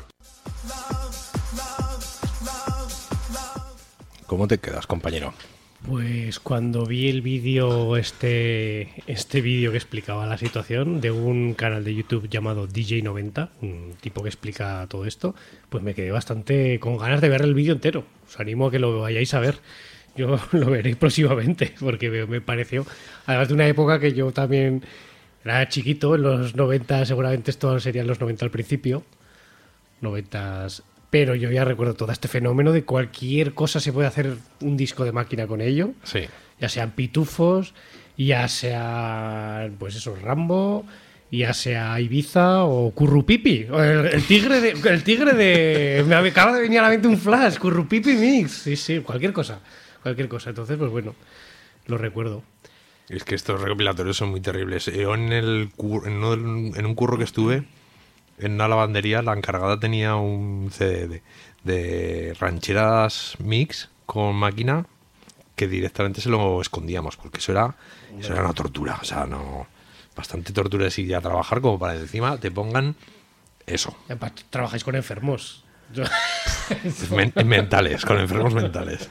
¿Cómo te quedas, compañero? Pues cuando vi el vídeo, este, este vídeo que explicaba la situación de un canal de YouTube llamado D J noventa, un tipo que explica todo esto, pues me quedé bastante con ganas de ver el vídeo entero. Os animo a que lo vayáis a ver. Yo lo veré próximamente porque me, me pareció, además de una época que yo también era chiquito, en los noventa, seguramente esto serían los noventa al principio, noventas... Pero yo ya recuerdo todo este fenómeno de cualquier cosa se puede hacer un disco de máquina con ello. Sí. Ya sean pitufos, ya sea, pues eso, Rambo, ya sea Ibiza o Currupipi. O el, el tigre de... El tigre de... Me acaba de venir a la mente un flash, Currupipi Mix. Sí, sí, cualquier cosa. Cualquier cosa. Entonces, pues bueno, lo recuerdo. Es que estos recopilatorios son muy terribles. Yo en, el, en, uno, en un curro que estuve... En una lavandería, la encargada tenía un C D de, de rancheras mix con máquina que directamente se lo escondíamos, porque eso era, eso era una tortura. O sea, no, bastante tortura es ir a trabajar como para encima te pongan eso. Trabajáis con enfermos. Men- mentales, con enfermos mentales.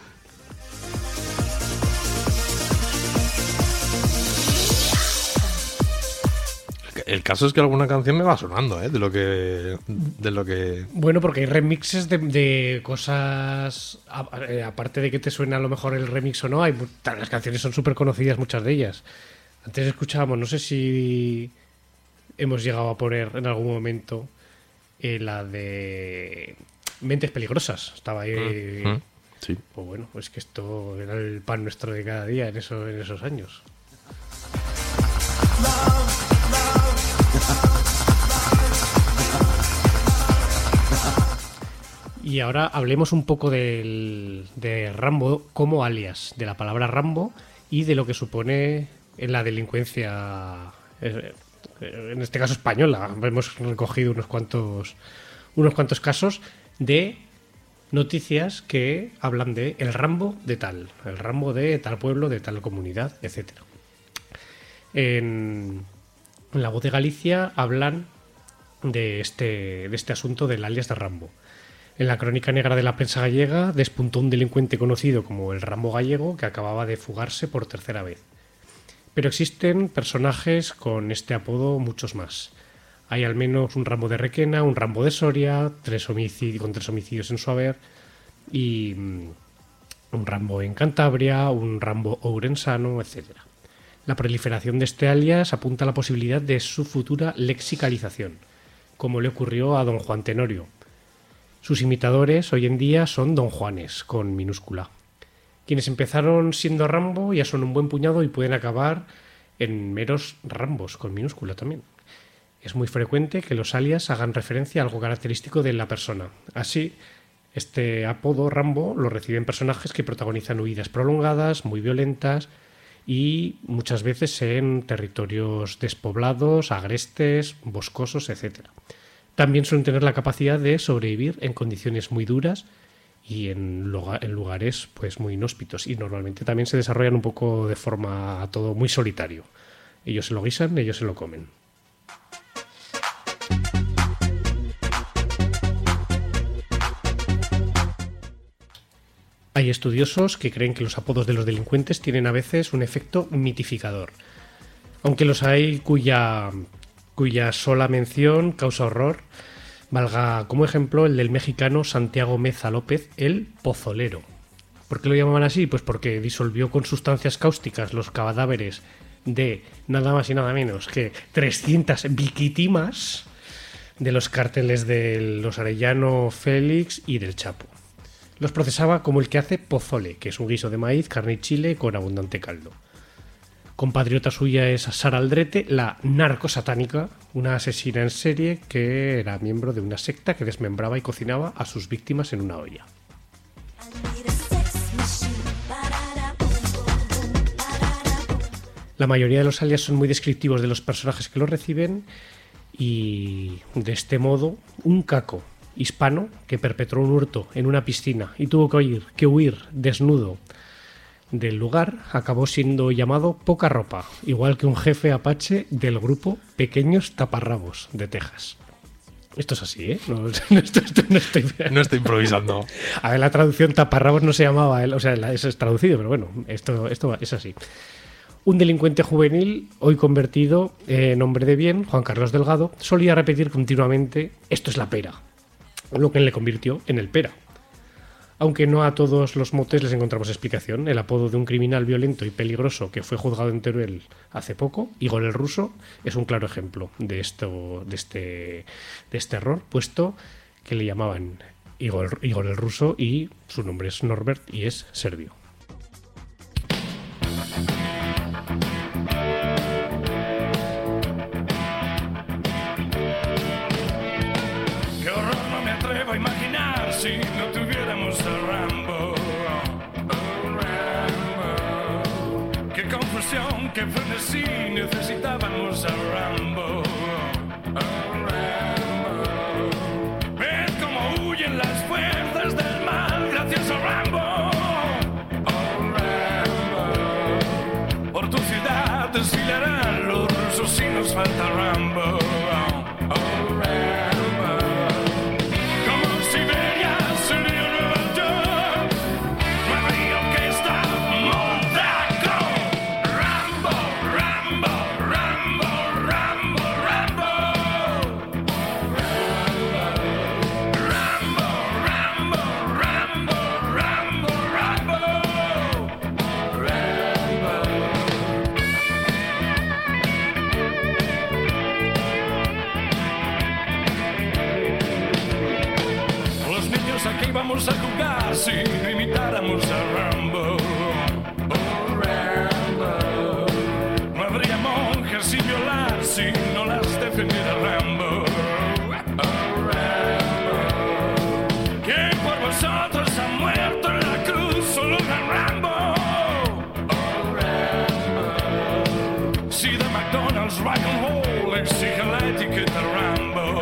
El caso es que alguna canción me va sonando, ¿eh? De lo que... De lo que... Bueno, porque hay remixes de, de cosas... A, eh, aparte de que te suena a lo mejor el remix o no, hay las canciones son súper conocidas, muchas de ellas. Antes escuchábamos, no sé si hemos llegado a poner en algún momento eh, la de Mentes Peligrosas. Estaba ahí... Mm-hmm. Sí. Pues bueno, pues que esto era el pan nuestro de cada día en, eso, en esos años. Y ahora hablemos un poco del, de Rambo como alias, de la palabra Rambo y de lo que supone en la delincuencia, en este caso española. Hemos recogido unos cuantos, unos cuantos casos de noticias que hablan de el Rambo de tal, el Rambo de tal pueblo, de tal comunidad, etcétera. En, en La Voz de Galicia hablan de este, de este asunto del alias de Rambo. En la crónica negra de la prensa gallega despuntó un delincuente conocido como el Rambo gallego que acababa de fugarse por tercera vez. Pero existen personajes con este apodo muchos más. Hay al menos un Rambo de Requena, un Rambo de Soria, tres homicidios, con tres homicidios en su haber, y um, un Rambo en Cantabria, un Rambo ourensano, etcétera. La proliferación de este alias apunta a la posibilidad de su futura lexicalización, como le ocurrió a don Juan Tenorio. Sus imitadores hoy en día son Don Juanes, con minúscula. Quienes empezaron siendo Rambo ya son un buen puñado y pueden acabar en meros Rambos, con minúscula también. Es muy frecuente que los alias hagan referencia a algo característico de la persona. Así, este apodo Rambo lo reciben personajes que protagonizan huidas prolongadas, muy violentas y muchas veces en territorios despoblados, agrestes, boscosos, etcétera. También suelen tener la capacidad de sobrevivir en condiciones muy duras y en, lugar, en lugares pues muy inhóspitos. Y normalmente también se desarrollan un poco de forma todo muy solitario. Ellos se lo guisan, ellos se lo comen. Hay estudiosos que creen que los apodos de los delincuentes tienen a veces un efecto mitificador. Aunque los hay cuya... cuya sola mención causa horror, valga como ejemplo el del mexicano Santiago Meza López, el Pozolero. ¿Por qué lo llamaban así? Pues porque disolvió con sustancias cáusticas los cadáveres de nada más y nada menos que trescientas víctimas de los cárteles de los Arellano, Félix y del Chapo. Los procesaba como el que hace pozole, que es un guiso de maíz, carne y chile con abundante caldo. Compatriota suya es Sara Aldrete, la narcosatánica, una asesina en serie que era miembro de una secta que desmembraba y cocinaba a sus víctimas en una olla. La mayoría de los alias son muy descriptivos de los personajes que los reciben y, de este modo, un caco hispano que perpetró un hurto en una piscina y tuvo que huir, que huir desnudo del lugar acabó siendo llamado Poca Ropa, igual que un jefe apache del grupo Pequeños Taparrabos de Texas. Esto es así, ¿eh? No, no, esto, esto no, estoy... no estoy improvisando. A ver, la traducción Taparrabos no se llamaba, o sea, eso es traducido, pero bueno, esto, esto es así. Un delincuente juvenil, hoy convertido en hombre de bien, Juan Carlos Delgado, solía repetir continuamente: esto es la pera, lo que le convirtió en el pera. Aunque no a todos los motes les encontramos explicación. El apodo de un criminal violento y peligroso que fue juzgado en Teruel hace poco, Igor el Ruso, es un claro ejemplo de esto, de este, de este error, puesto que le llamaban Igor, Igor el Ruso y su nombre es Norbert y es serbio. Qué horror, no me atrevo a imaginar si no tuviéramos a Rambo. Oh, Rambo. Qué confusión, qué frenesí, necesitábamos a Rambo. Oh, Rambo. Ved cómo huyen las fuerzas del mal gracias a Rambo. Oh, Rambo. Por tu ciudad desfilarán los rusos si nos falta Rambo. Oh, Rambo. Vamos a jugar si no imitáramos a Rambo. Oh, Rambo. No habría monjas sin violar si no las defendiera Rambo. Oh, Rambo. Que por vosotros ha muerto en la cruz solo gran Rambo. Oh, Rambo. Si de McDonald's Rock and Roll exige la etiqueta Rambo.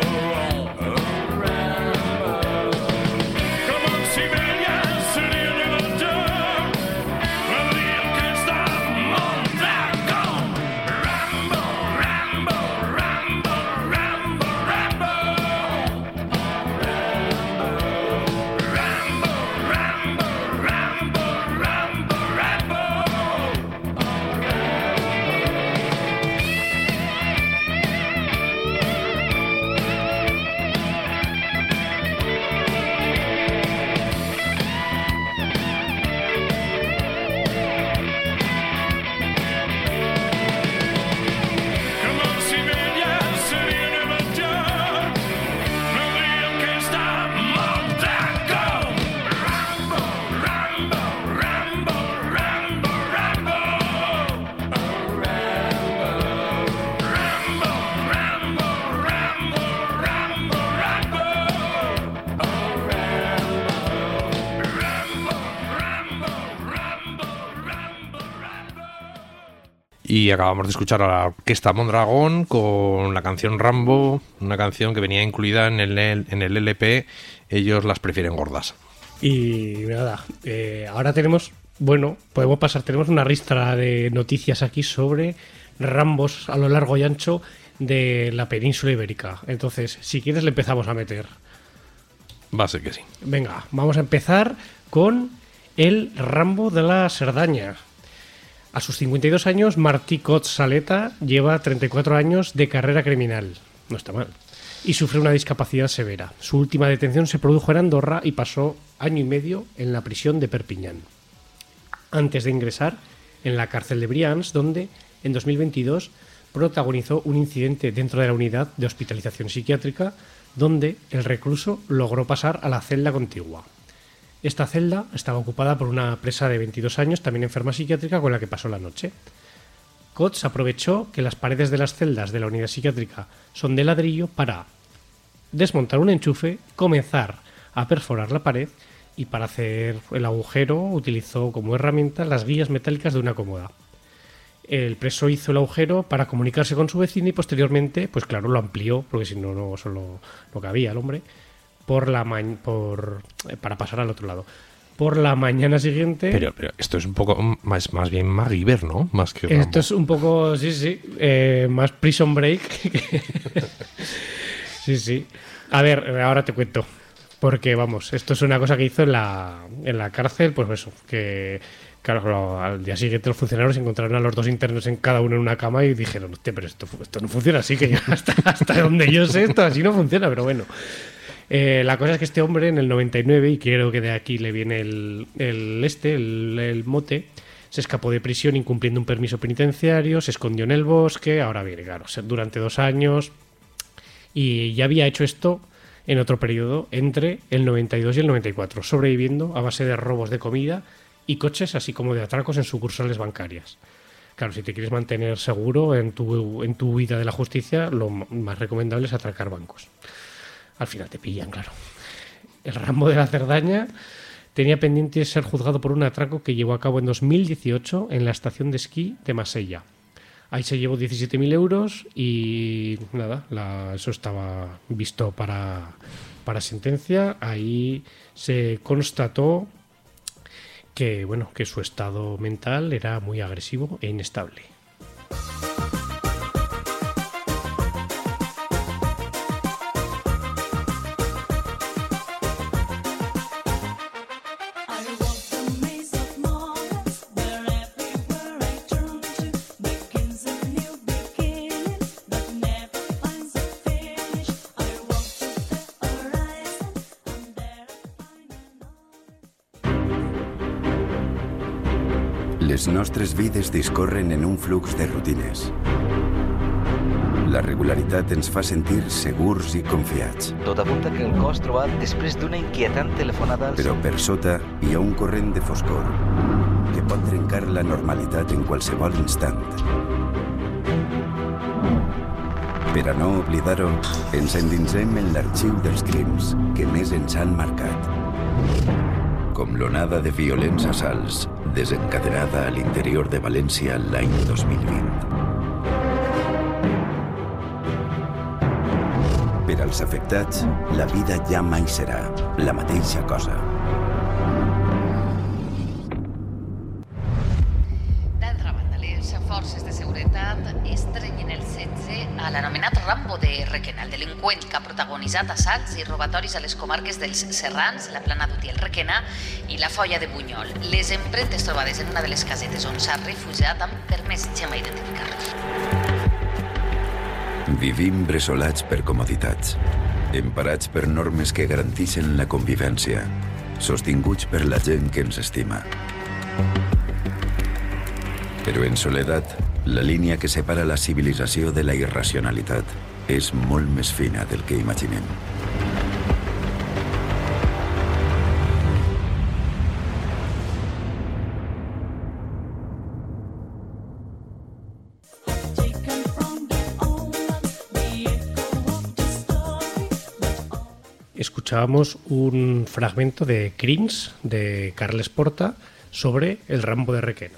Y acabamos de escuchar a la orquesta Mondragón con la canción Rambo, una canción que venía incluida en el, en el L P Ellos las prefieren gordas. Y nada, eh, ahora tenemos, bueno, podemos pasar, tenemos una ristra de noticias aquí sobre Rambos a lo largo y ancho de la península ibérica. Entonces, si quieres le empezamos a meter. Va a ser que sí. Venga, vamos a empezar con el Rambo de la Cerdaña. A sus cincuenta y dos años, Martí Cots Saleta lleva treinta y cuatro años de carrera criminal. No está mal. Y sufre una discapacidad severa. Su última detención se produjo en Andorra y pasó año y medio en la prisión de Perpiñán. antes de ingresar en la cárcel de Brians, donde en dos mil veintidós protagonizó un incidente dentro de la unidad de hospitalización psiquiátrica, donde el recluso logró pasar a la celda contigua. Esta celda estaba ocupada por una presa de veintidós años, también enferma psiquiátrica, con la que pasó la noche. Coates aprovechó que las paredes de las celdas de la unidad psiquiátrica son de ladrillo para desmontar un enchufe, comenzar a perforar la pared, y para hacer el agujero utilizó como herramienta las guías metálicas de una cómoda. El preso hizo el agujero para comunicarse con su vecino y posteriormente, pues claro, lo amplió, porque si no, no solo no cabía el hombre, por la ma- por eh, para pasar al otro lado. Por la mañana siguiente... Pero, pero esto es un poco más, más bien MacGyver, ¿no? Más que Esto Rambo. es un poco, sí, sí, eh, más Prison Break. Sí, sí. A ver, ahora te cuento. Porque, vamos, esto es una cosa que hizo en la, en la cárcel, pues eso, que... Claro, al día siguiente los funcionarios encontraron a los dos internos en cada uno en una cama y dijeron, hostia, pero esto, esto no funciona así, que yo hasta, hasta donde yo sé esto así no funciona, pero bueno. Eh, la cosa es que este hombre en el noventa y nueve, y creo que de aquí le viene el, el este, el, el mote, se escapó de prisión incumpliendo un permiso penitenciario, se escondió en el bosque, ahora viene, claro, durante dos años, y ya había hecho esto en otro periodo entre el noventa y dos y el noventa y cuatro, sobreviviendo a base de robos de comida y coches, así como de atracos en sucursales bancarias. Claro, si te quieres mantener seguro en tu, en tu huida de la justicia, lo más recomendable es atracar bancos. Al final te pillan, claro. El Rambo de la Cerdaña tenía pendiente ser juzgado por un atraco que llevó a cabo en dos mil dieciocho en la estación de esquí de Masella. Ahí se llevó diecisiete mil euros y nada, la, eso estaba visto para, para sentencia. Ahí se constató que, bueno, que su estado mental era muy agresivo e inestable. Les nostres vides discorren en un flux de rutines. La regularitat ens fa sentir segurs i confiats. Tot apunta que el cos trobat després d'una inquietant telefonada... Als... Però per sota hi ha un corrent de foscor que pot trencar la normalitat en qualsevol instant. Per a no oblidar-ho, ens endinsem en l'arxiu dels crims que més ens han marcat. Com l'onada de violents assalts desencadenada a l'interior de València l'any dos mil vint. Per als afectats, la vida ja mai serà la mateixa cosa. D'altra banda, les forces de seguretat estrenyen el setze a l'anomenat Rambo de Requena, el delinqüent que ha protagonitzat assalts i robatoris a les comarques dels Serrans, la Plana d'Utiel Requena i la Foia de Bunyol. Les empremtes trobades en una de les casetes on s'ha refugiat han permès Gemma identificar-los. Vivim bressolats per comoditats, emparats per normes que garanteixen la convivència, sostinguts per la gent que ens estima. Però en soledat, la línia que separa la civilització de la irracionalitat és molt més fina del que imaginem. Escuchábamos un fragmento de Crins de Carles Porta sobre el Rambo de Requena.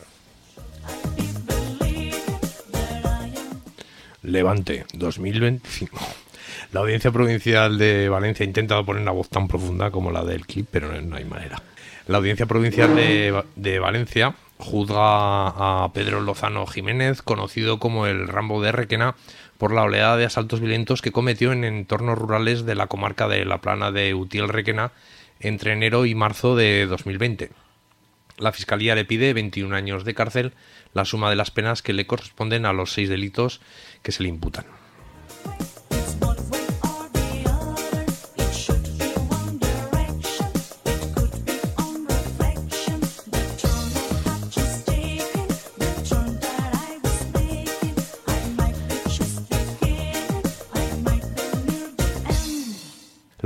Levante, dos mil veinticinco. La Audiencia Provincial de Valencia ha intentado poner una voz tan profunda como la del clip, pero no, no hay manera. La Audiencia Provincial de, de Valencia juzga a Pedro Lozano Jiménez, conocido como el Rambo de Requena, por la oleada de asaltos violentos que cometió en entornos rurales de la comarca de la Plana de Utiel Requena entre enero y marzo de dos mil veinte. La Fiscalía le pide veintiún años de cárcel, la suma de las penas que le corresponden a los seis delitos que se le imputan.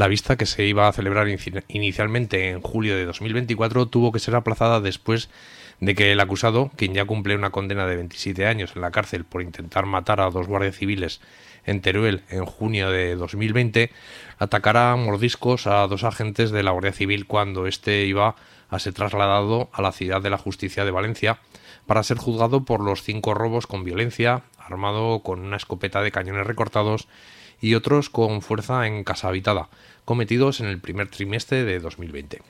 La vista, que se iba a celebrar inicialmente en julio de dos mil veinticuatro, tuvo que ser aplazada después de que el acusado, quien ya cumple una condena de veintisiete años en la cárcel por intentar matar a dos guardias civiles en Teruel en junio de dos mil veinte, atacara a mordiscos a dos agentes de la Guardia Civil cuando éste iba a ser trasladado a la Ciudad de la Justicia de Valencia para ser juzgado por los cinco robos con violencia, armado con una escopeta de cañones recortados y otros con fuerza en casa habitada, cometidos en el primer trimestre de dos mil veinte.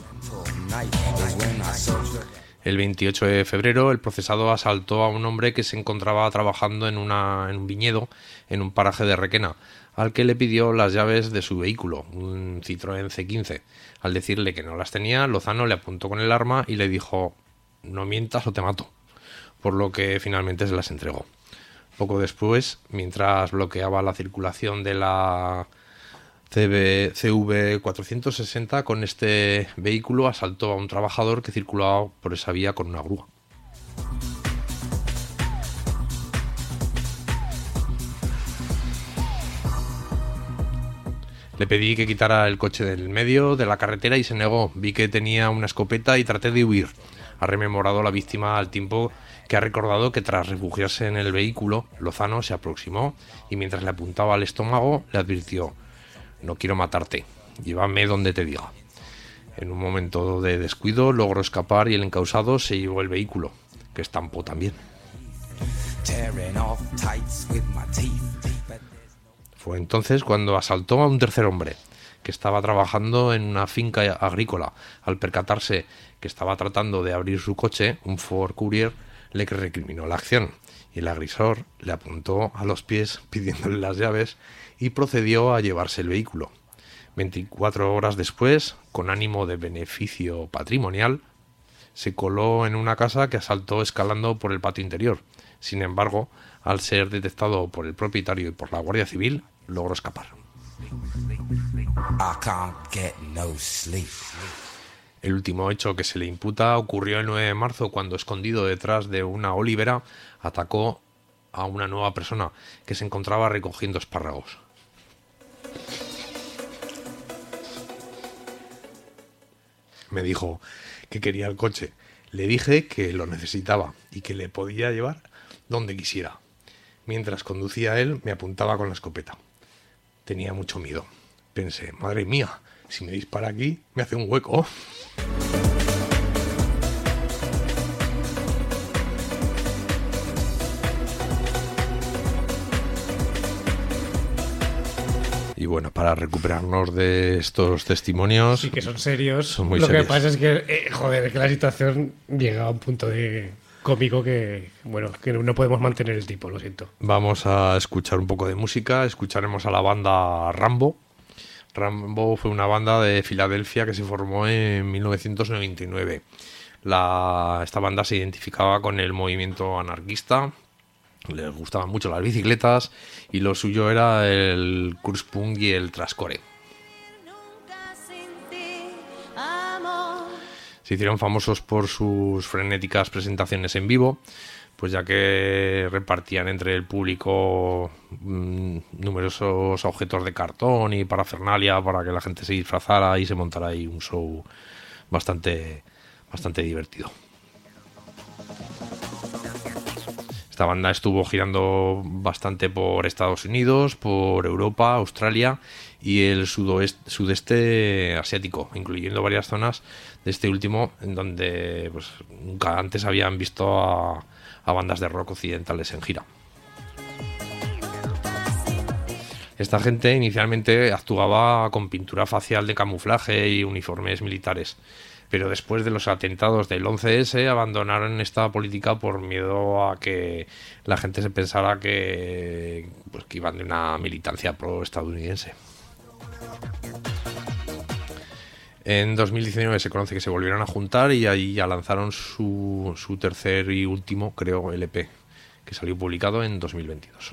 El veintiocho de febrero, el procesado asaltó a un hombre que se encontraba trabajando en, una, en un viñedo en un paraje de Requena, al que le pidió las llaves de su vehículo, un Citroën C quince. Al decirle que no las tenía, Lozano le apuntó con el arma y le dijo: «No mientas o te mato», por lo que finalmente se las entregó. Poco después, mientras bloqueaba la circulación de la C V cuatrocientos sesenta, con este vehículo asaltó a un trabajador que circulaba por esa vía con una grúa. Le pedí que quitara el coche del medio de la carretera y se negó. Vi que tenía una escopeta y traté de huir. Ha rememorado la víctima al tiempo que ha recordado que tras refugiarse en el vehículo, Lozano se aproximó y mientras le apuntaba al estómago le advirtió: «No quiero matarte, llévame donde te diga». En un momento de descuido logró escapar y el encausado se llevó el vehículo, que estampó también. Fue entonces cuando asaltó a un tercer hombre, que estaba trabajando en una finca agrícola. Al percatarse que estaba tratando de abrir su coche, un Ford Courier le recriminó la acción y el agresor le apuntó a los pies pidiéndole las llaves y procedió a llevarse el vehículo. veinticuatro horas después, con ánimo de beneficio patrimonial, se coló en una casa que asaltó escalando por el patio interior. Sin embargo, al ser detectado por el propietario y por la Guardia Civil, logró escapar. El último hecho que se le imputa ocurrió el nueve de marzo, cuando, escondido detrás de una olivera, atacó a una nueva persona que se encontraba recogiendo espárragos. Me dijo que quería el coche. Le dije que lo necesitaba y que le podía llevar donde quisiera. Mientras conducía él, me apuntaba con la escopeta. Tenía mucho miedo. Pensé: madre mía, si me dispara aquí, me hace un hueco. Y bueno, para recuperarnos de estos testimonios... Sí, que son serios. Son muy Lo serios. que pasa es que, eh, joder, que la situación llega a un punto de cómico que, bueno, que no podemos mantener el tipo, lo siento. Vamos a escuchar un poco de música. Escucharemos a la banda Rambo. Rambo fue una banda de Filadelfia que se formó en mil novecientos noventa y nueve. La, esta banda se identificaba con el movimiento anarquista. Les gustaban mucho las bicicletas y lo suyo era el cruzpunk y el trashcore. Se hicieron famosos por sus frenéticas presentaciones en vivo, pues ya que repartían entre el público mmm, numerosos objetos de cartón y parafernalia para que la gente se disfrazara y se montara ahí un show bastante, bastante divertido. Esta banda estuvo girando bastante por Estados Unidos, por Europa, Australia y el sudoeste, sudeste asiático, incluyendo varias zonas de este último en donde pues, nunca antes habían visto a, a bandas de rock occidentales en gira. Esta gente inicialmente actuaba con pintura facial de camuflaje y uniformes militares, pero después de los atentados del once ese abandonaron esta política por miedo a que la gente se pensara que, pues, que iban de una militancia pro-estadounidense. En dos mil diecinueve se conoce que se volvieron a juntar y ahí ya lanzaron su, su tercer y último, creo, L P, que salió publicado en dos mil veintidós.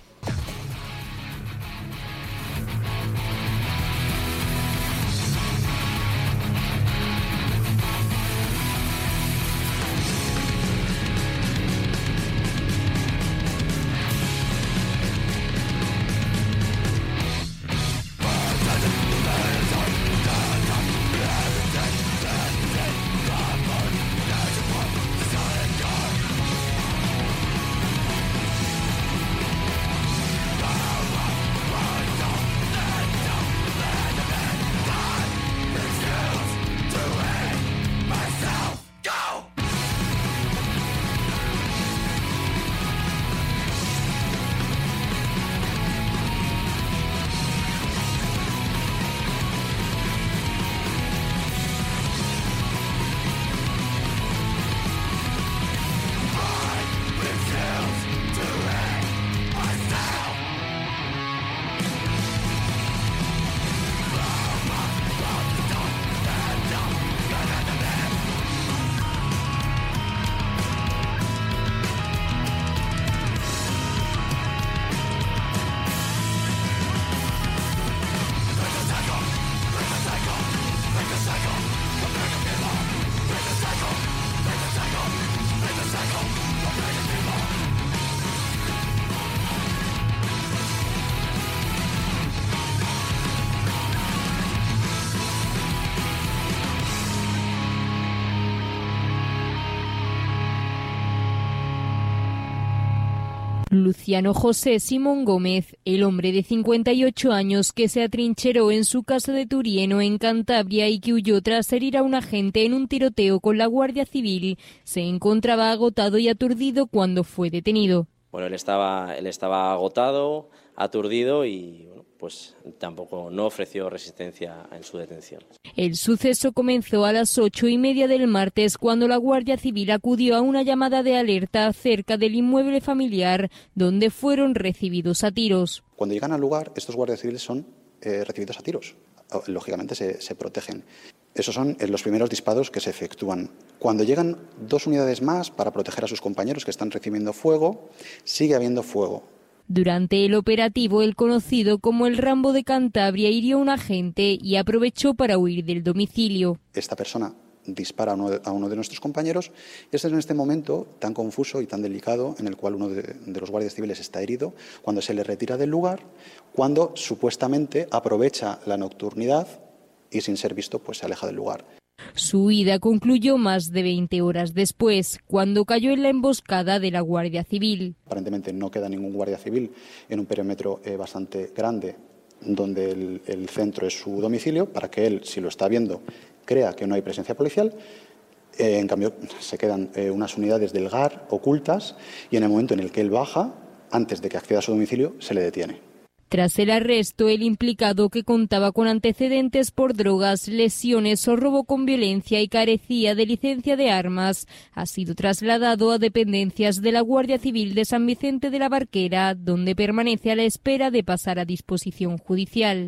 Luciano José Simón Gómez, el hombre de cincuenta y ocho años que se atrincheró en su casa de Turieno, en Cantabria, y que huyó tras herir a un agente en un tiroteo con la Guardia Civil, se encontraba agotado y aturdido cuando fue detenido. Bueno, él estaba, él estaba agotado, aturdido y bueno, pues tampoco no ofreció resistencia en su detención. El suceso comenzó a las ocho y media del martes, cuando la Guardia Civil acudió a una llamada de alerta cerca del inmueble familiar, donde fueron recibidos a tiros. Cuando llegan al lugar, estos guardias civiles son eh, recibidos a tiros. Lógicamente se, se protegen. Esos son los primeros disparos que se efectúan. Cuando llegan dos unidades más para proteger a sus compañeros que están recibiendo fuego, sigue habiendo fuego. Durante el operativo, el conocido como el Rambo de Cantabria hirió a un agente y aprovechó para huir del domicilio. Esta persona dispara a uno de, a uno de nuestros compañeros y es en este momento tan confuso y tan delicado en el cual uno de, de los guardias civiles está herido, cuando se le retira del lugar, cuando supuestamente aprovecha la nocturnidad y sin ser visto pues se aleja del lugar. Su huida concluyó más de veinte horas después, cuando cayó en la emboscada de la Guardia Civil. Aparentemente no queda ningún guardia civil en un perímetro eh, bastante grande, donde el, el centro es su domicilio, para que él, si lo está viendo, crea que no hay presencia policial. Eh, en cambio, se quedan eh, unas unidades del G A R ocultas y en el momento en el que él baja, antes de que acceda a su domicilio, se le detiene. Tras el arresto, el implicado, que contaba con antecedentes por drogas, lesiones o robo con violencia y carecía de licencia de armas, ha sido trasladado a dependencias de la Guardia Civil de San Vicente de la Barquera, donde permanece a la espera de pasar a disposición judicial.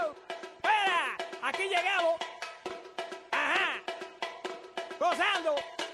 Aquí llegamos. Ajá. Gozando.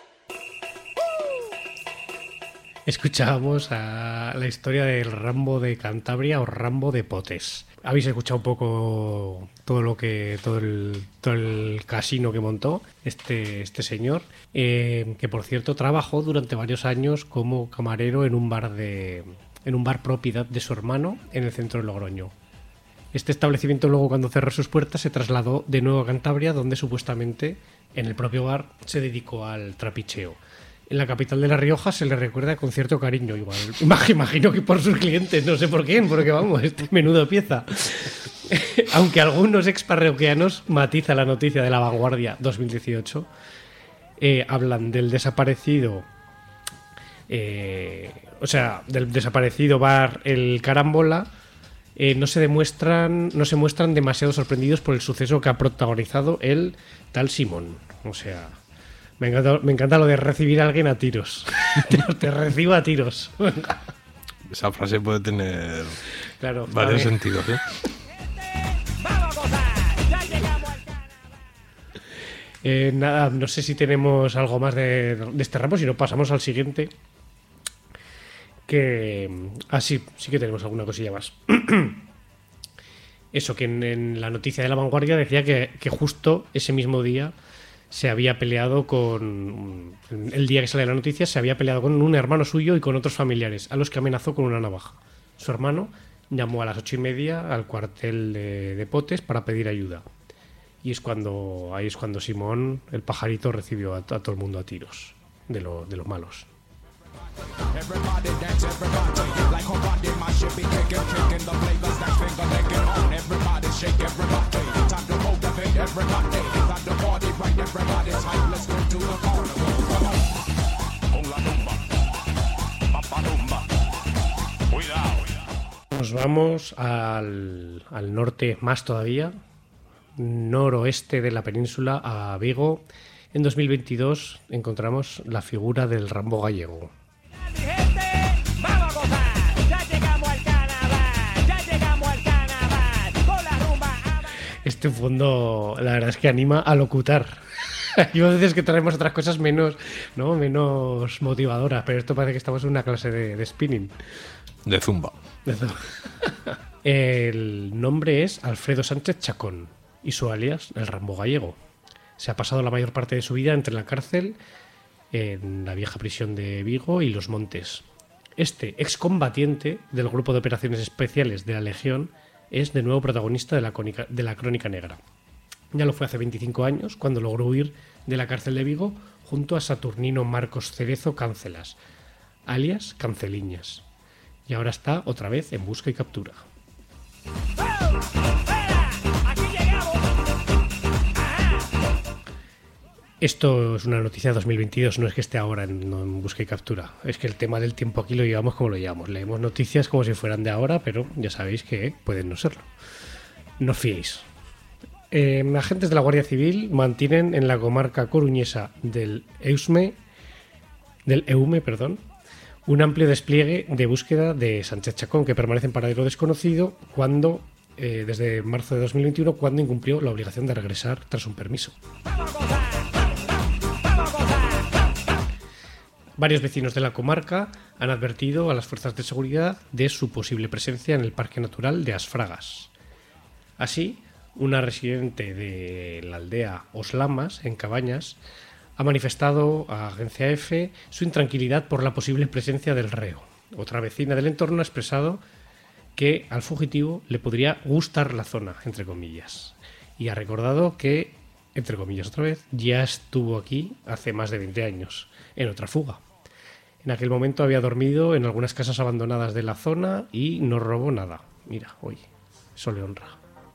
Escuchábamos a la historia del Rambo de Cantabria o Rambo de Potes. Habéis escuchado un poco todo lo que todo el todo el casino que montó este este señor, eh, que por cierto trabajó durante varios años como camarero en un bar de en un bar propiedad de su hermano en el centro de Logroño. Este establecimiento luego, cuando cerró sus puertas, se trasladó de nuevo a Cantabria, donde supuestamente en el propio bar se dedicó al trapicheo. En la capital de La Rioja se le recuerda con cierto cariño, igual. Imagino que por sus clientes, no sé por quién, porque vamos, este menudo pieza. Aunque algunos exparroquianos, matiza la noticia de La Vanguardia dos mil dieciocho, eh, hablan del desaparecido, eh, o sea, del desaparecido bar El Carambola. Eh, no se demuestran, no se muestran demasiado sorprendidos por el suceso que ha protagonizado el tal Simón. O sea, me encanta, me encanta lo de recibir a alguien a tiros. te, te recibo a tiros. Esa frase puede tener claro, varios sentidos, ¿eh? Eh, nada, no sé si tenemos algo más de, de este ramo, si no pasamos al siguiente. Que... Ah, sí, sí que tenemos alguna cosilla más. Eso, que en, en la noticia de La Vanguardia decía que, que justo ese mismo día se había peleado con... El día que sale la noticia se había peleado con un hermano suyo y con otros familiares, a los que amenazó con una navaja. Su hermano llamó a las ocho y media al cuartel de, de Potes para pedir ayuda. Y es cuando ahí es cuando Simón, el pajarito, recibió a, a todo el mundo a tiros de, lo, de los malos. Everybody dance, everybody like her body, my shit be kicking, kicking the flavors that finger licking on. Everybody shake, everybody, time to motivate everybody. Time to party right, everybody's hype. Let's go to the carnival. Come on, hola lumba, papadumba, cuidado. Nos vamos al, al norte más todavía, noroeste de la península, a Vigo. En dos mil veintidós encontramos la figura del Rambo gallego. Vamos a gozar, ya llegamos al carnaval, ya llegamos al carnaval, con la rumba. Este fondo, la verdad es que anima a locutar. Hay veces que traemos otras cosas menos, ¿no? menos motivadoras, pero esto parece que estamos en una clase de, de spinning. De zumba. De zumba. El nombre es Alfredo Sánchez Chacón y su alias, el Rambo gallego. Se ha pasado la mayor parte de su vida entre la cárcel, en la vieja prisión de Vigo y Los Montes. Este excombatiente del Grupo de Operaciones Especiales de la Legión es de nuevo protagonista de la, cónica, de la Crónica Negra. Ya lo fue hace veinticinco años, cuando logró huir de la cárcel de Vigo junto a Saturnino Marcos Cerezo Cáncelas, alias Canceliñas, y ahora está otra vez en busca y captura. Esto es una noticia de dos mil veintidós, no es que esté ahora en, no en busca y captura. Es que el tema del tiempo aquí lo llevamos como lo llevamos. Leemos noticias como si fueran de ahora, pero ya sabéis que pueden no serlo. No os fiéis. Eh, agentes de la Guardia Civil mantienen en la comarca coruñesa del Eusme, del Eume, perdón, un amplio despliegue de búsqueda de Sánchez Chacón, que permanece en paradero desconocido cuando, eh, desde marzo de dos mil veintiuno, cuando incumplió la obligación de regresar tras un permiso. Varios vecinos de la comarca han advertido a las fuerzas de seguridad de su posible presencia en el Parque Natural de Asfragas. Así, una residente de la aldea Oslamas, en Cabañas, ha manifestado a Agencia F su intranquilidad por la posible presencia del reo. Otra vecina del entorno ha expresado que al fugitivo le podría gustar la zona, entre comillas, y ha recordado que, entre comillas otra vez, ya estuvo aquí hace más de veinte años, en otra fuga. En aquel momento había dormido en algunas casas abandonadas de la zona y no robó nada. Mira, oye, eso le honra.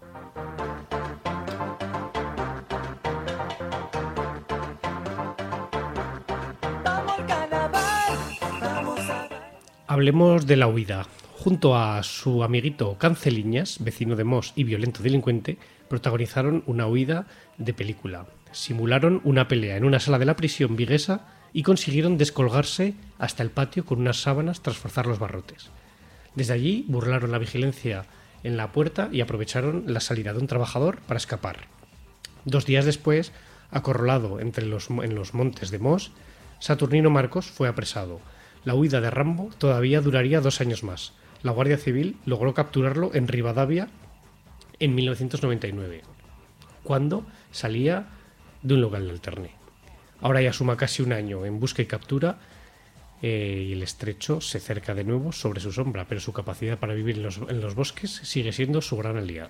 Hablemos de la huida. Junto a su amiguito Canceliñas, vecino de Mos y violento delincuente, protagonizaron una huida de película. Simularon una pelea en una sala de la prisión viguesa y consiguieron descolgarse hasta el patio con unas sábanas tras forzar los barrotes. Desde allí burlaron la vigilancia en la puerta y aprovecharon la salida de un trabajador para escapar. Dos días después, acorralado entre los, en los montes de Mos, Saturnino Marcos fue apresado. La huida de Rambo todavía duraría dos años más. La Guardia Civil logró capturarlo en Rivadavia en mil novecientos noventa y nueve, cuando salía de un local de alterne. Ahora ya suma casi un año en busca y captura eh, y el estrecho se cerca de nuevo sobre su sombra, pero su capacidad para vivir en los, en los bosques sigue siendo su gran aliada.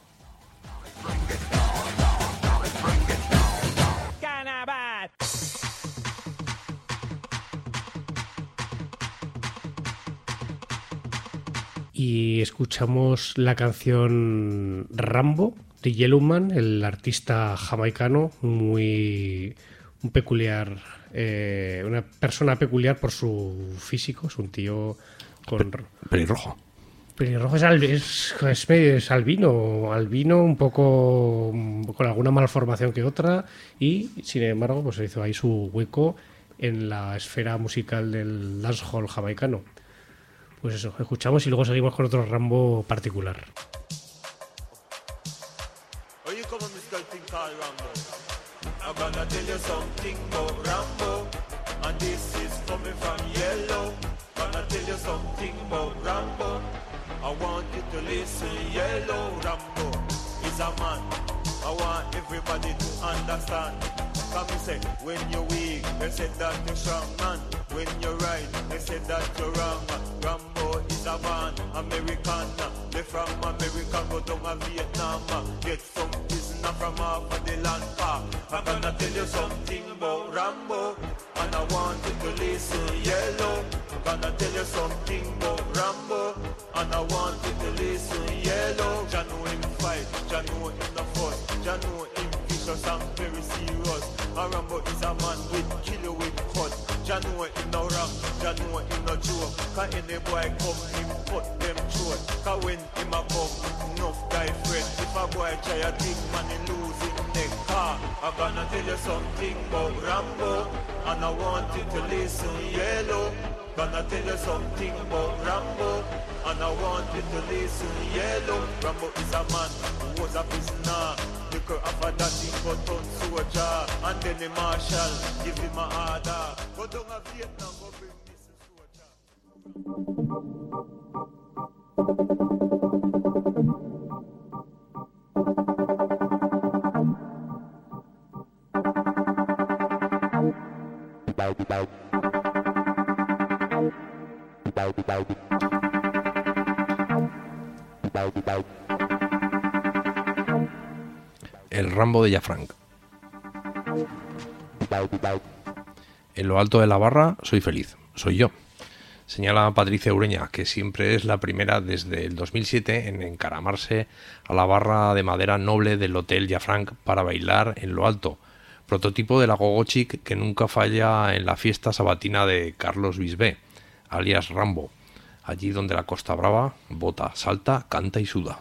Y escuchamos la canción Rambo de Yellowman, el artista jamaicano, muy un peculiar, eh, una persona peculiar por su físico, es un tío con pelirrojo. Pelirrojo es, al, es, es, es albino, albino un poco con alguna malformación que otra, y sin embargo pues se hizo ahí su hueco en la esfera musical del dancehall jamaicano. Pues eso, escuchamos y luego seguimos con otro Rambo particular. Oye, como mi skull thing called Rambo. I'm gonna tell you something about Rambo, and this is coming from Yellow. Gonna tell you something about Rambo. I want you to listen, Yellow. Rambo is a man. I want everybody to understand. Come and say, when you're weak, they said that you're strong, man. When you're right, they said that you're wrong. Rambo is a man, American. They from America, go down to Vietnam. Get some prisoner from off of the land park. I'm gonna tell you something about Rambo, and I want you to listen, Yellow. I'm gonna tell you something about Rambo, and I want you to listen, Yellow. Jah know him fight, Jah know him no fuss, Jah know him vicious and very serious. A Rambo is a man with kill you with cut. Jah know him no wrong, Jah know him no joke. Cause any boy come, him cut them throat. Cause when him a come, enough die friend. If a boy try a thing, man, he lose him neck. Cause I'm gonna tell you something about Rambo, and I want you to listen, Yellow. Gonna tell you something about Rambo, and I want you to listen, Yellow. Rambo is a man who was a prisoner. Liquor after that he got on soldier, and then the marshal give him a order. Go down a Vietnam, go bring me some El Rambo de Llafranc. En lo alto de la barra soy feliz, soy yo. Señala Patricia Ureña, que siempre es la primera desde el dos mil siete en encaramarse a la barra de madera noble del Hotel Llafranc para bailar en lo alto, prototipo de la gogo chic que nunca falla en la fiesta sabatina de Carlos Bisbé, alias Rambo, allí donde la Costa Brava bota, salta, canta y suda.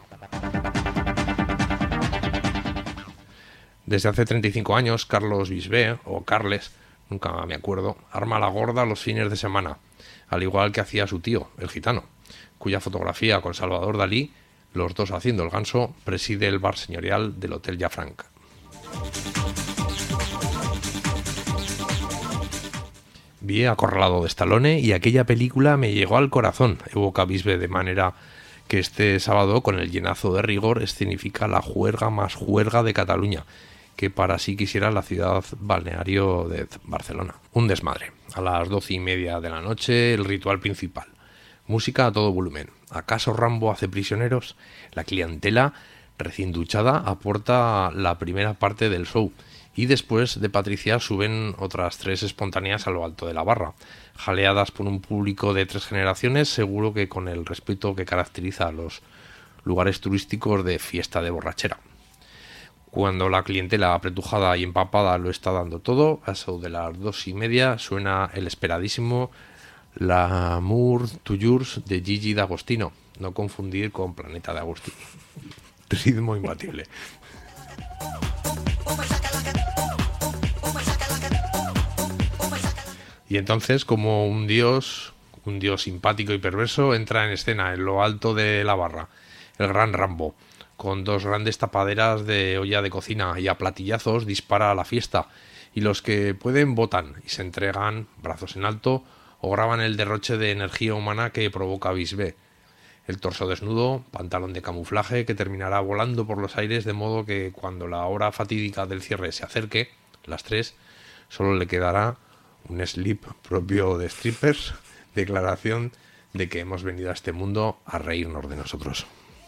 Desde hace treinta y cinco años, Carlos Bisbé, o Carles, nunca me acuerdo, arma la gorda los fines de semana, al igual que hacía su tío, el gitano, cuya fotografía con Salvador Dalí, los dos haciendo el ganso, preside el bar señorial del Hotel Llafranc. Vi Acorralado de Stallone y aquella película me llegó al corazón, evoca Bisbé, de manera que este sábado, con el llenazo de rigor, escenifica la juerga más juerga de Cataluña, que para sí quisiera la ciudad balneario de Barcelona. Un desmadre. A las doce y media de la noche, el ritual principal. Música a todo volumen. ¿Acaso Rambo hace prisioneros? La clientela, recién duchada, aporta la primera parte del show. Y después de Patricia suben otras tres espontáneas a lo alto de la barra. Jaleadas por un público de tres generaciones, seguro que con el respeto que caracteriza a los lugares turísticos de fiesta de borrachera. Cuando la clientela apretujada y empapada lo está dando todo, a eso de las dos y media suena el esperadísimo L'amour toujours de Gigi D'Agostino, no confundir con Planeta de Agostini. Ritmo imbatible. Y entonces, como un dios, un dios simpático y perverso, entra en escena en lo alto de la barra, el gran Rambo, con dos grandes tapaderas de olla de cocina y a platillazos dispara a la fiesta, y los que pueden votan y se entregan, brazos en alto, o graban el derroche de energía humana que provoca Bisbé. El torso desnudo, pantalón de camuflaje que terminará volando por los aires, de modo que cuando la hora fatídica del cierre se acerque, las tres, solo le quedará un slip propio de strippers, declaración de que hemos venido a este mundo a reírnos de nosotros.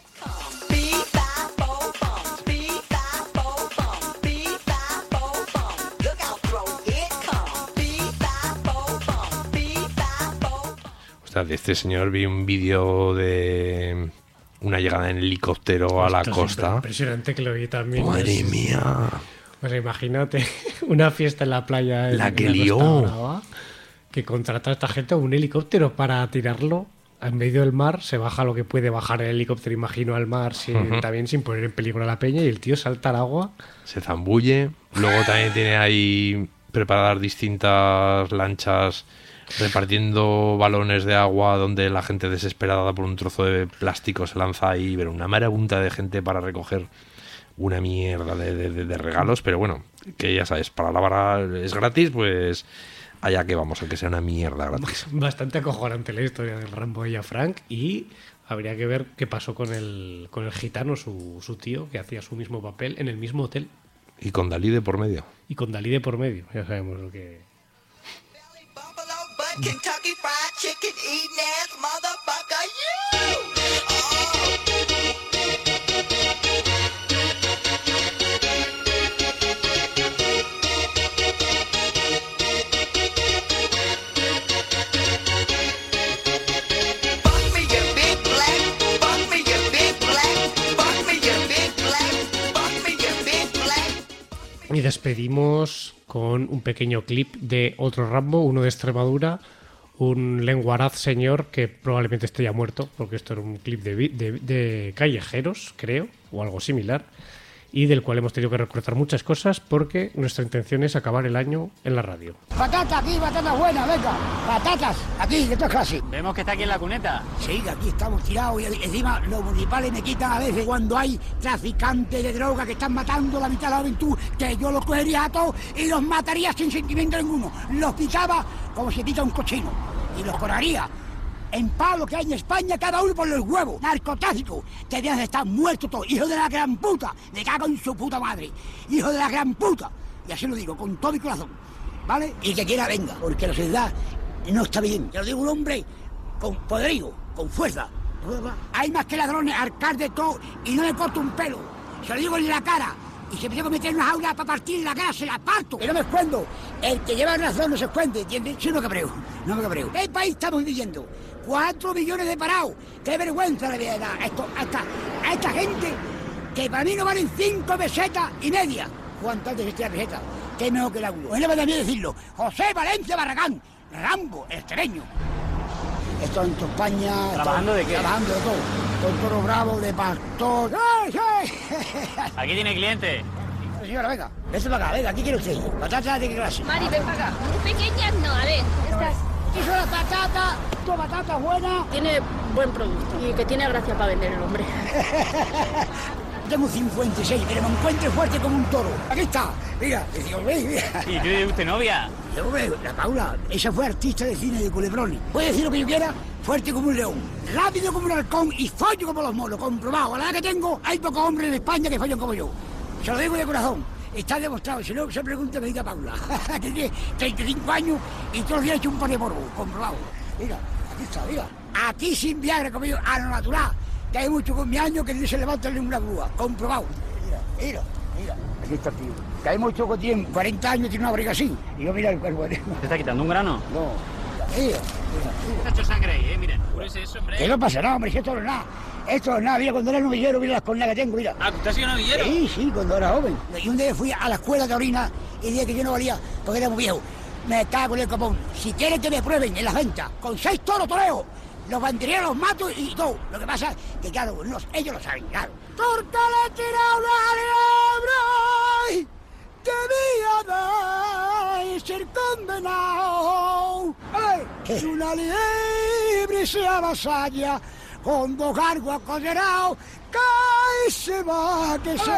De este señor vi un vídeo de una llegada en helicóptero a la costa. Impresionante, que lo vi también. Madre es... mía. Pues imagínate una fiesta en la playa. En, la que en lió. Brava, que contrata a esta gente un helicóptero para tirarlo en medio del mar. Se baja lo que puede bajar el helicóptero, imagino, al mar, sin, uh-huh. también sin poner en peligro a la peña. Y el tío salta al agua. Se zambulle. Luego también tiene ahí preparadas distintas lanchas repartiendo balones de agua donde la gente desesperada por un trozo de plástico se lanza ahí, pero una marabunta de gente para recoger una mierda de, de, de regalos, pero bueno, que ya sabes, para la vara es gratis, pues allá que vamos, a que sea una mierda gratis. Bastante acojonante la historia del Rambo y a Frank, y habría que ver qué pasó con el, con el gitano, su, su tío, que hacía su mismo papel en el mismo hotel. Y con Dalí de por medio. Y con Dalí de por medio, ya sabemos lo que... Kentucky Fried Chicken eating ass motherfucker, you! Fuck me, you big black. Fuck me, you big black. Fuck me, you big black. Fuck me, you big black. Y despedimos con un pequeño clip de otro Rambo, uno de Extremadura, un lenguaraz señor que probablemente esté ya muerto, porque esto era un clip de, de, de callejeros, creo, o algo similar, y del cual hemos tenido que recortar muchas cosas porque nuestra intención es acabar el año en la radio. Patata aquí, patata buena, venga. Patatas, aquí, que esto es casi. Vemos que está aquí en la cuneta. Sí, aquí estamos tirados y encima los municipales me quitan a veces cuando hay traficantes de droga que están matando la mitad de la juventud, que yo los cogería a todos y los mataría sin sentimiento ninguno. Los picaba como se pica un cochino y los correría. En palo que hay en España, cada uno por los huevos. Narcotráfico. Te debes de estar muerto todo. Hijo de la gran puta. Me cago en su puta madre. Hijo de la gran puta. Y así lo digo, con todo mi corazón. ¿Vale? Y que quiera venga, porque la sociedad no está bien. Te lo digo un hombre con poderío, con fuerza. Hay más que ladrones, arcar de todo y no le corto un pelo. Se lo digo en la cara. y se me tengo que meter en una jaula para partir la cara, se la parto. Que no me escondo. El que lleva razón no se esconde, ¿entiendes? Sí, no me cabreo, no me cabreo. ¿Qué país estamos viviendo? Cuatro millones de parados. ¡Qué vergüenza la vida! Esto, a, esta, a esta gente que para mí no valen cinco pesetas y media. ¿Cuánto antes esta peseta? ¿Qué mejor que el agua? No me da miedo decirlo. José Valencia Barragán, Rambo, el extremeño. Esto en España... ¿Trabajando de qué? Trabajando de todo. Con toro bravo, de pastor... ¡Ay, ay! Aquí tiene cliente. Señora, venga, vete para acá, venga, ¿qué quiere usted? ¿Patatas de qué clase? Mari, ven para acá. Muy pequeñas no, a ver. Estas... Hizo la patata, tu patata buena. Tiene buen producto y que tiene gracia para vender el hombre. Tengo cincuenta y seis, pero me encuentro fuerte como un toro. Aquí está, mira, Dios mío, mira. ¿Y tiene usted novia? Yo veo, la Paula, esa fue artista de cine de culebrones. Puede decir lo que yo quiera, fuerte como un león, rápido como un halcón y follo como los monos, comprobado. A la edad que tengo, hay pocos hombres en España que follan como yo. Se lo digo de corazón. Está demostrado, si no se pregunta, me diga Paula. Que tiene treinta y cinco años y todos los días he hecho un par de polvo, comprobado. Mira, aquí está, mira. Aquí sin Viagra, como yo, a lo natural. Que hay mucho con mi año que no se levanta en una grúa, comprobado. Mira, mira, mira. Aquí está el tío. Que hay mucho que tiene cuarenta años y tiene una barriga así. Y yo mira el cuerpo. ¿Te está quitando un grano? No. Mira, mira, mira. Ha hecho sangre ahí, eh, miren. Pues eso, hombre. Que no pasa nada, hombre, si esto no es nada. Esto no es nada, mira, cuando era novillero, mira las corneas que tengo, mira. Ah, ¿tú has sido novillero? Sí, sí, cuando era joven. Y un día fui a la escuela de orina y dije que yo no valía porque era muy viejo. Me cago en el copón. Si quieren que me prueben en las ventas, con seis toros toreo, los banderías los mato y todo. Lo que pasa es que, claro, los, ellos lo saben, claro. Porque le he tirado una liebre, debía de ser condenado. Es una liebre se avasalla con dos gargos condenados, que se va, que se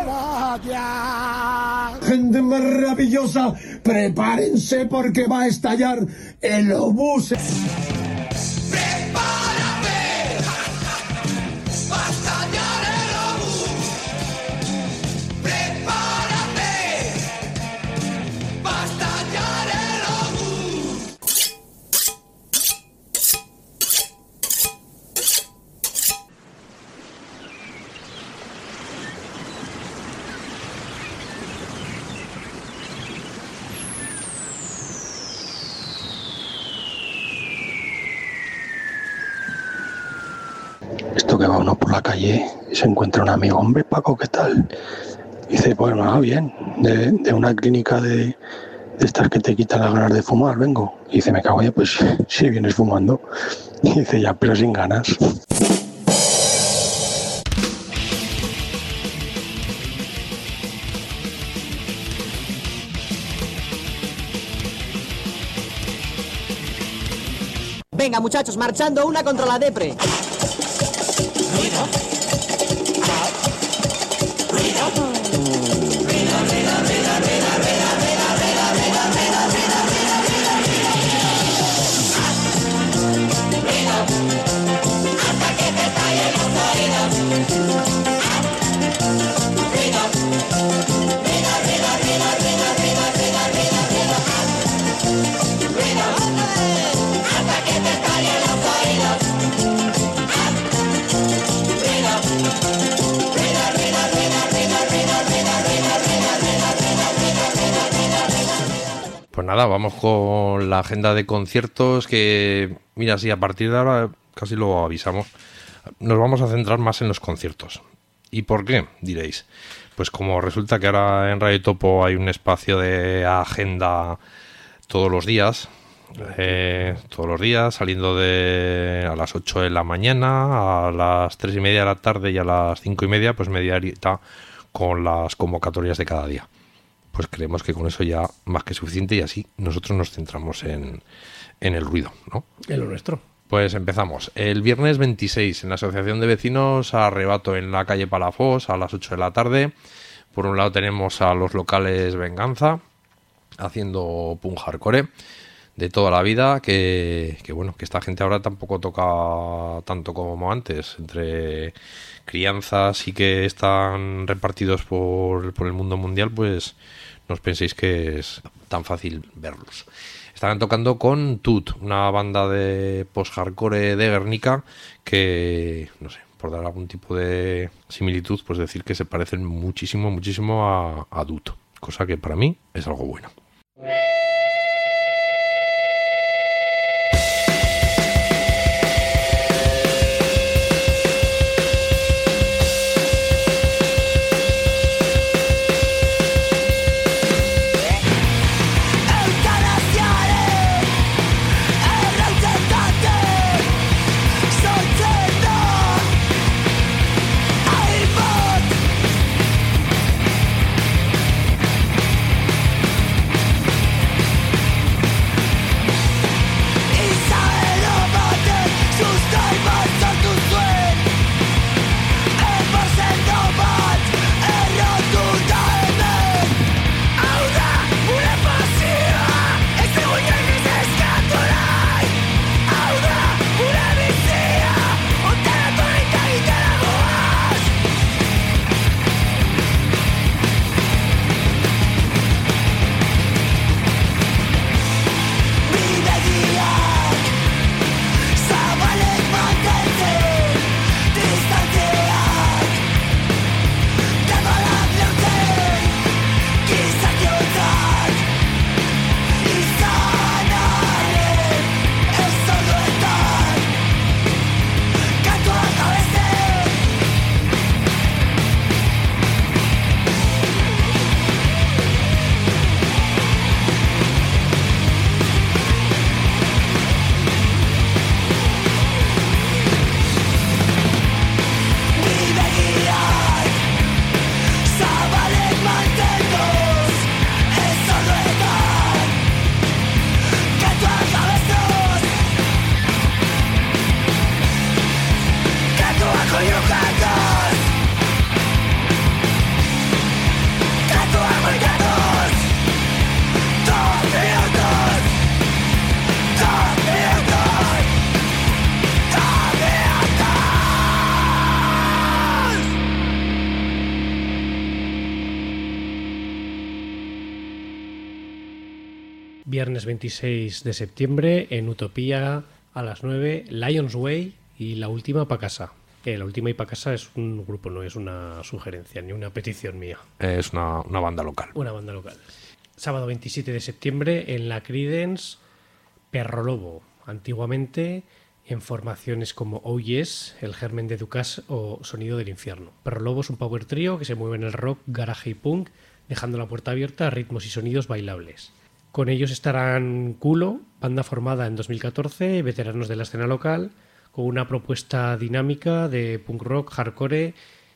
vaya. Gente maravillosa, prepárense porque va a estallar el obús. ¡Prepárate! ¡Va a estallar el obús! ¡Prepárate! ¡Va a estallar el obús! Esto que va uno por la calle y se encuentra un amigo, hombre, Paco, ¿qué tal? Y dice, pues nada, bien, de, de una clínica de, de estas que te quitan las ganas de fumar, vengo. Y dice, me cago ya, pues sí, vienes fumando. Y dice, ya, pero sin ganas. Venga, muchachos, marchando una contra la depre. Pues nada, vamos con la agenda de conciertos que, mira, sí, a partir de ahora casi lo avisamos. Nos vamos a centrar más en los conciertos. ¿Y por qué? Diréis. Pues como resulta que ahora en Radio Topo hay un espacio de agenda todos los días, eh, todos los días, saliendo de a las ocho de la mañana, a las tres y media de la tarde y a las cinco y media, pues media horita con las convocatorias de cada día. Pues creemos que con eso ya más que suficiente y así nosotros nos centramos en, en el ruido, ¿no? En lo nuestro. Pues empezamos. El viernes veintiséis en la Asociación de Vecinos Arrebato en la calle Palafós a las ocho de la tarde. Por un lado tenemos a los locales Venganza haciendo punk hardcore de toda la vida, que, que bueno, que esta gente ahora tampoco toca tanto como antes, entre crianzas y que están repartidos por, por el mundo mundial, pues no os penséis que es tan fácil verlos. Estarán tocando con Tut, una banda de post-hardcore de Guernica que, no sé, por dar algún tipo de similitud, pues decir que se parecen muchísimo, muchísimo a, a Duto, cosa que para mí es algo bueno. Viernes veintiséis de septiembre en Utopía a las nueve, Lions Way y La Última pa' casa. Eh, La Última y pa' casa es un grupo, no es una sugerencia ni una petición mía. Es una, una banda local. Una banda local. Sábado veintisiete de septiembre en la Creedence, Perro Lobo. Antiguamente en formaciones como Oh Yes, El Germen de Ducas o Sonido del Infierno. Perro Lobo es un power trío que se mueve en el rock, garage y punk, dejando la puerta abierta a ritmos y sonidos bailables. Con ellos estarán Culo, banda formada en dos mil catorce, veteranos de la escena local, con una propuesta dinámica de punk rock, hardcore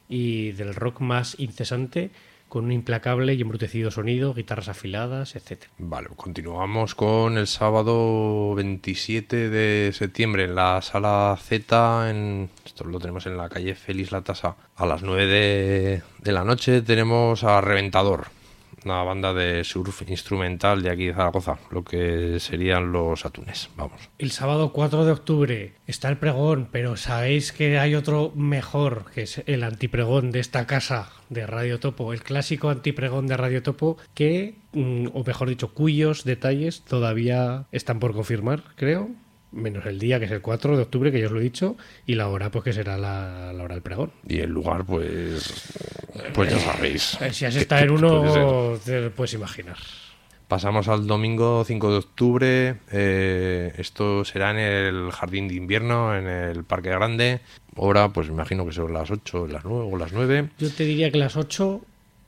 y del rock más incesante, con un implacable y embrutecido sonido, guitarras afiladas, etcétera. Vale, continuamos con el sábado veintisiete de septiembre en la Sala Z, en, esto lo tenemos en la calle Félix Latasa, a las nueve de, de la noche tenemos a Reventador, una banda de surf instrumental de aquí de Zaragoza, lo que serían los Atunes, vamos. El sábado cuatro de octubre está el pregón, pero sabéis que hay otro mejor, que es el antipregón de esta casa de Radio Topo, el clásico antipregón de Radio Topo, que, o mejor dicho, cuyos detalles todavía están por confirmar, creo, menos el día, que es el cuatro de octubre, que ya os lo he dicho, y la hora, pues que será la, la hora del pregón. Y el lugar, pues pues ya sabéis. Eh, si has estado en uno, te puedes imaginar. Pasamos al domingo cinco de octubre. Eh, esto será en el Jardín de Invierno, en el Parque Grande. Hora, pues me imagino que son las ocho, las nueve o las nueve. Yo te diría que las ocho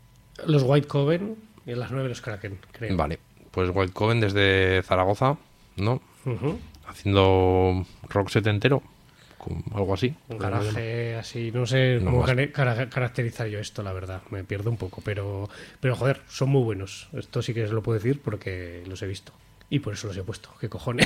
los White Coven y a las nueve los Kraken, creo. Vale, pues White Coven desde Zaragoza, ¿no? Uh-huh. Haciendo rock setentero, algo así. Un garaje así, no sé No cómo más. cara- caracterizar yo esto, la verdad. Me pierdo un poco, pero, pero joder, son muy buenos. Esto sí que os lo puedo decir porque los he visto. Y por eso los he puesto. ¿Qué cojones?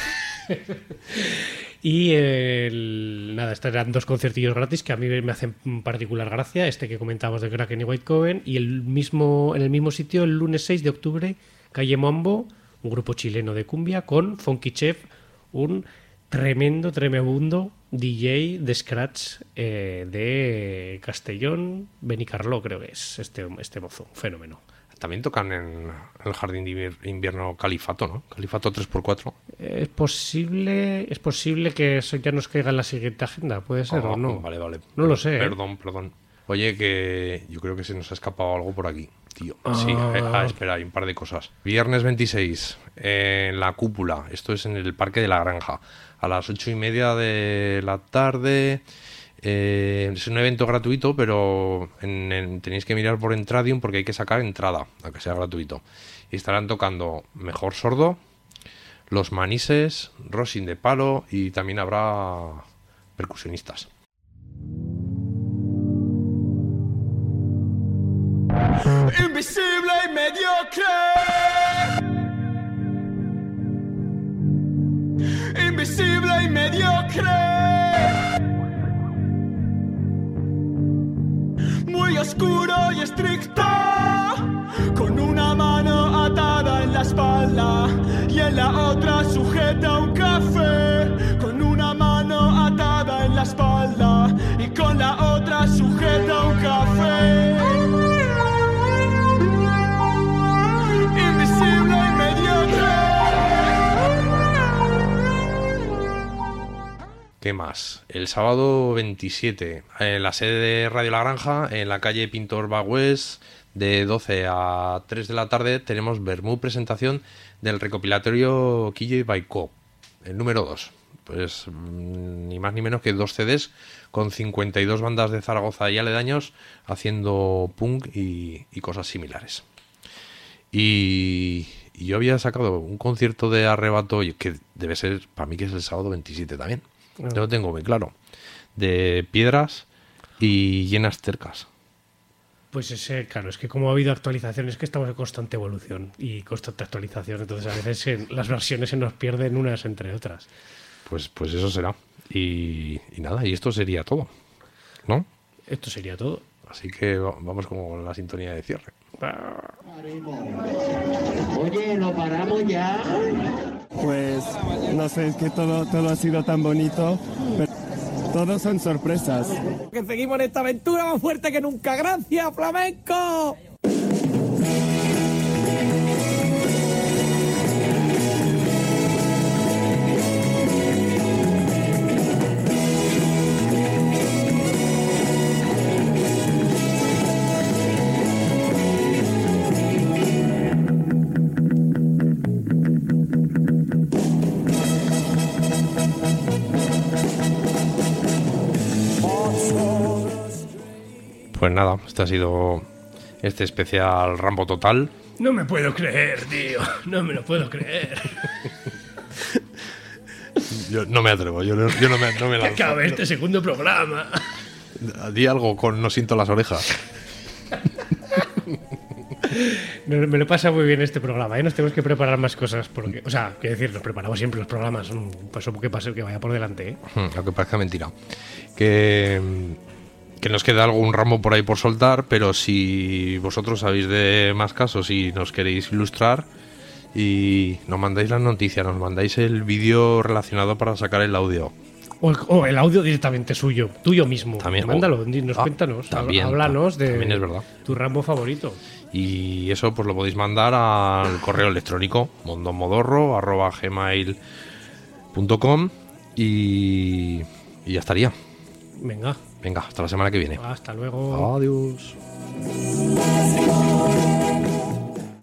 Y el, nada, estos eran dos conciertillos gratis que a mí me hacen particular gracia. Este que comentábamos de Kraken y White Coven. Y el mismo, en el mismo sitio, el lunes seis de octubre, Calle Mambo, un grupo chileno de cumbia, con Funky Chef, un tremendo, tremebundo D J de scratch eh, de Castellón, Benicarló, creo que es este, este mozo, un fenómeno. También tocan en el Jardín de Invierno Califato, ¿no? Califato tres por cuatro. Es posible, es posible que eso ya nos caiga en la siguiente agenda, ¿puede ser Oh, o no? Vale, vale. No lo sé. ¿eh? Perdón, perdón. Oye, que yo creo que se nos ha escapado algo por aquí, tío. Ah. Sí, eh, ah, espera, hay un par de cosas. Viernes veintiséis, en La Cúpula. Esto es en el Parque de la Granja. A las ocho y media de la tarde. Eh, es un evento gratuito, pero en, en- tenéis que mirar por Entradium porque hay que sacar entrada a que sea gratuito. Y estarán tocando Mejor Sordo, Los Manises, Rosin de Palo y también habrá percusionistas. Invisible y mediocre. Invisible y mediocre. Muy oscuro y estricto. Con una mano atada en la espalda y en la otra sujeta un café. Con una mano atada en la espalda y con la otra sujeta un café. Invisible y mediocre. ¿Qué más? El sábado veintisiete, en la sede de Radio La Granja, en la calle Pintor Bagüés, de doce a tres de la tarde, tenemos Bermú presentación del recopilatorio Quille Baikó, el número dos. Pues mm, ni más ni menos que dos C Ds con cincuenta y dos bandas de Zaragoza y aledaños haciendo punk y, y cosas similares. Y, y yo había sacado un concierto de Arrebato, y que debe ser, para mí que es el sábado veintisiete también. Ah. Yo lo tengo muy claro. De Piedras y Llenas Cercas. Pues ese, claro, es que como ha habido actualizaciones, que estamos en constante evolución y constante actualización, entonces a veces se- las versiones se nos pierden unas entre otras. Pues, pues eso será. Y, y nada, y esto sería todo, ¿no? Esto sería todo. Así que va- vamos con la sintonía de cierre. Oye, ¿lo paramos ya? Pues no sé, es que todo, todo ha sido tan bonito, pero todos son sorpresas. Que seguimos en esta aventura más fuerte que nunca. ¡Gracias, flamenco! Pues nada, este ha sido este especial Rambo Total. No me puedo creer, tío. No me lo puedo creer. Yo no me atrevo, yo, no- yo no me, no me Que lanzo. acabe este segundo programa. Di algo con No siento las orejas. Me me lo pasa muy bien este programa, ¿eh? Nos tenemos que preparar más cosas. Porque, o sea, quiero decir, nos preparamos siempre los programas. mm, Paso que pase, que vaya por delante, ¿eh? Hmm, Aunque parezca mentira. Que, que nos queda algún ramo por ahí por soltar, pero si vosotros sabéis de más casos y nos queréis ilustrar, y nos mandáis las noticias, nos mandáis el vídeo relacionado para sacar el audio. O el, o el audio directamente suyo, tuyo mismo. También, Mándalo, o- dinos, ah, cuéntanos. también, háblanos de también es verdad. tu Rambo favorito. Y eso pues lo podéis mandar al correo electrónico mondomodorro arroba gmail punto com y, y ya estaría. Venga. Venga, hasta la semana que viene. Hasta luego. Adiós. Thank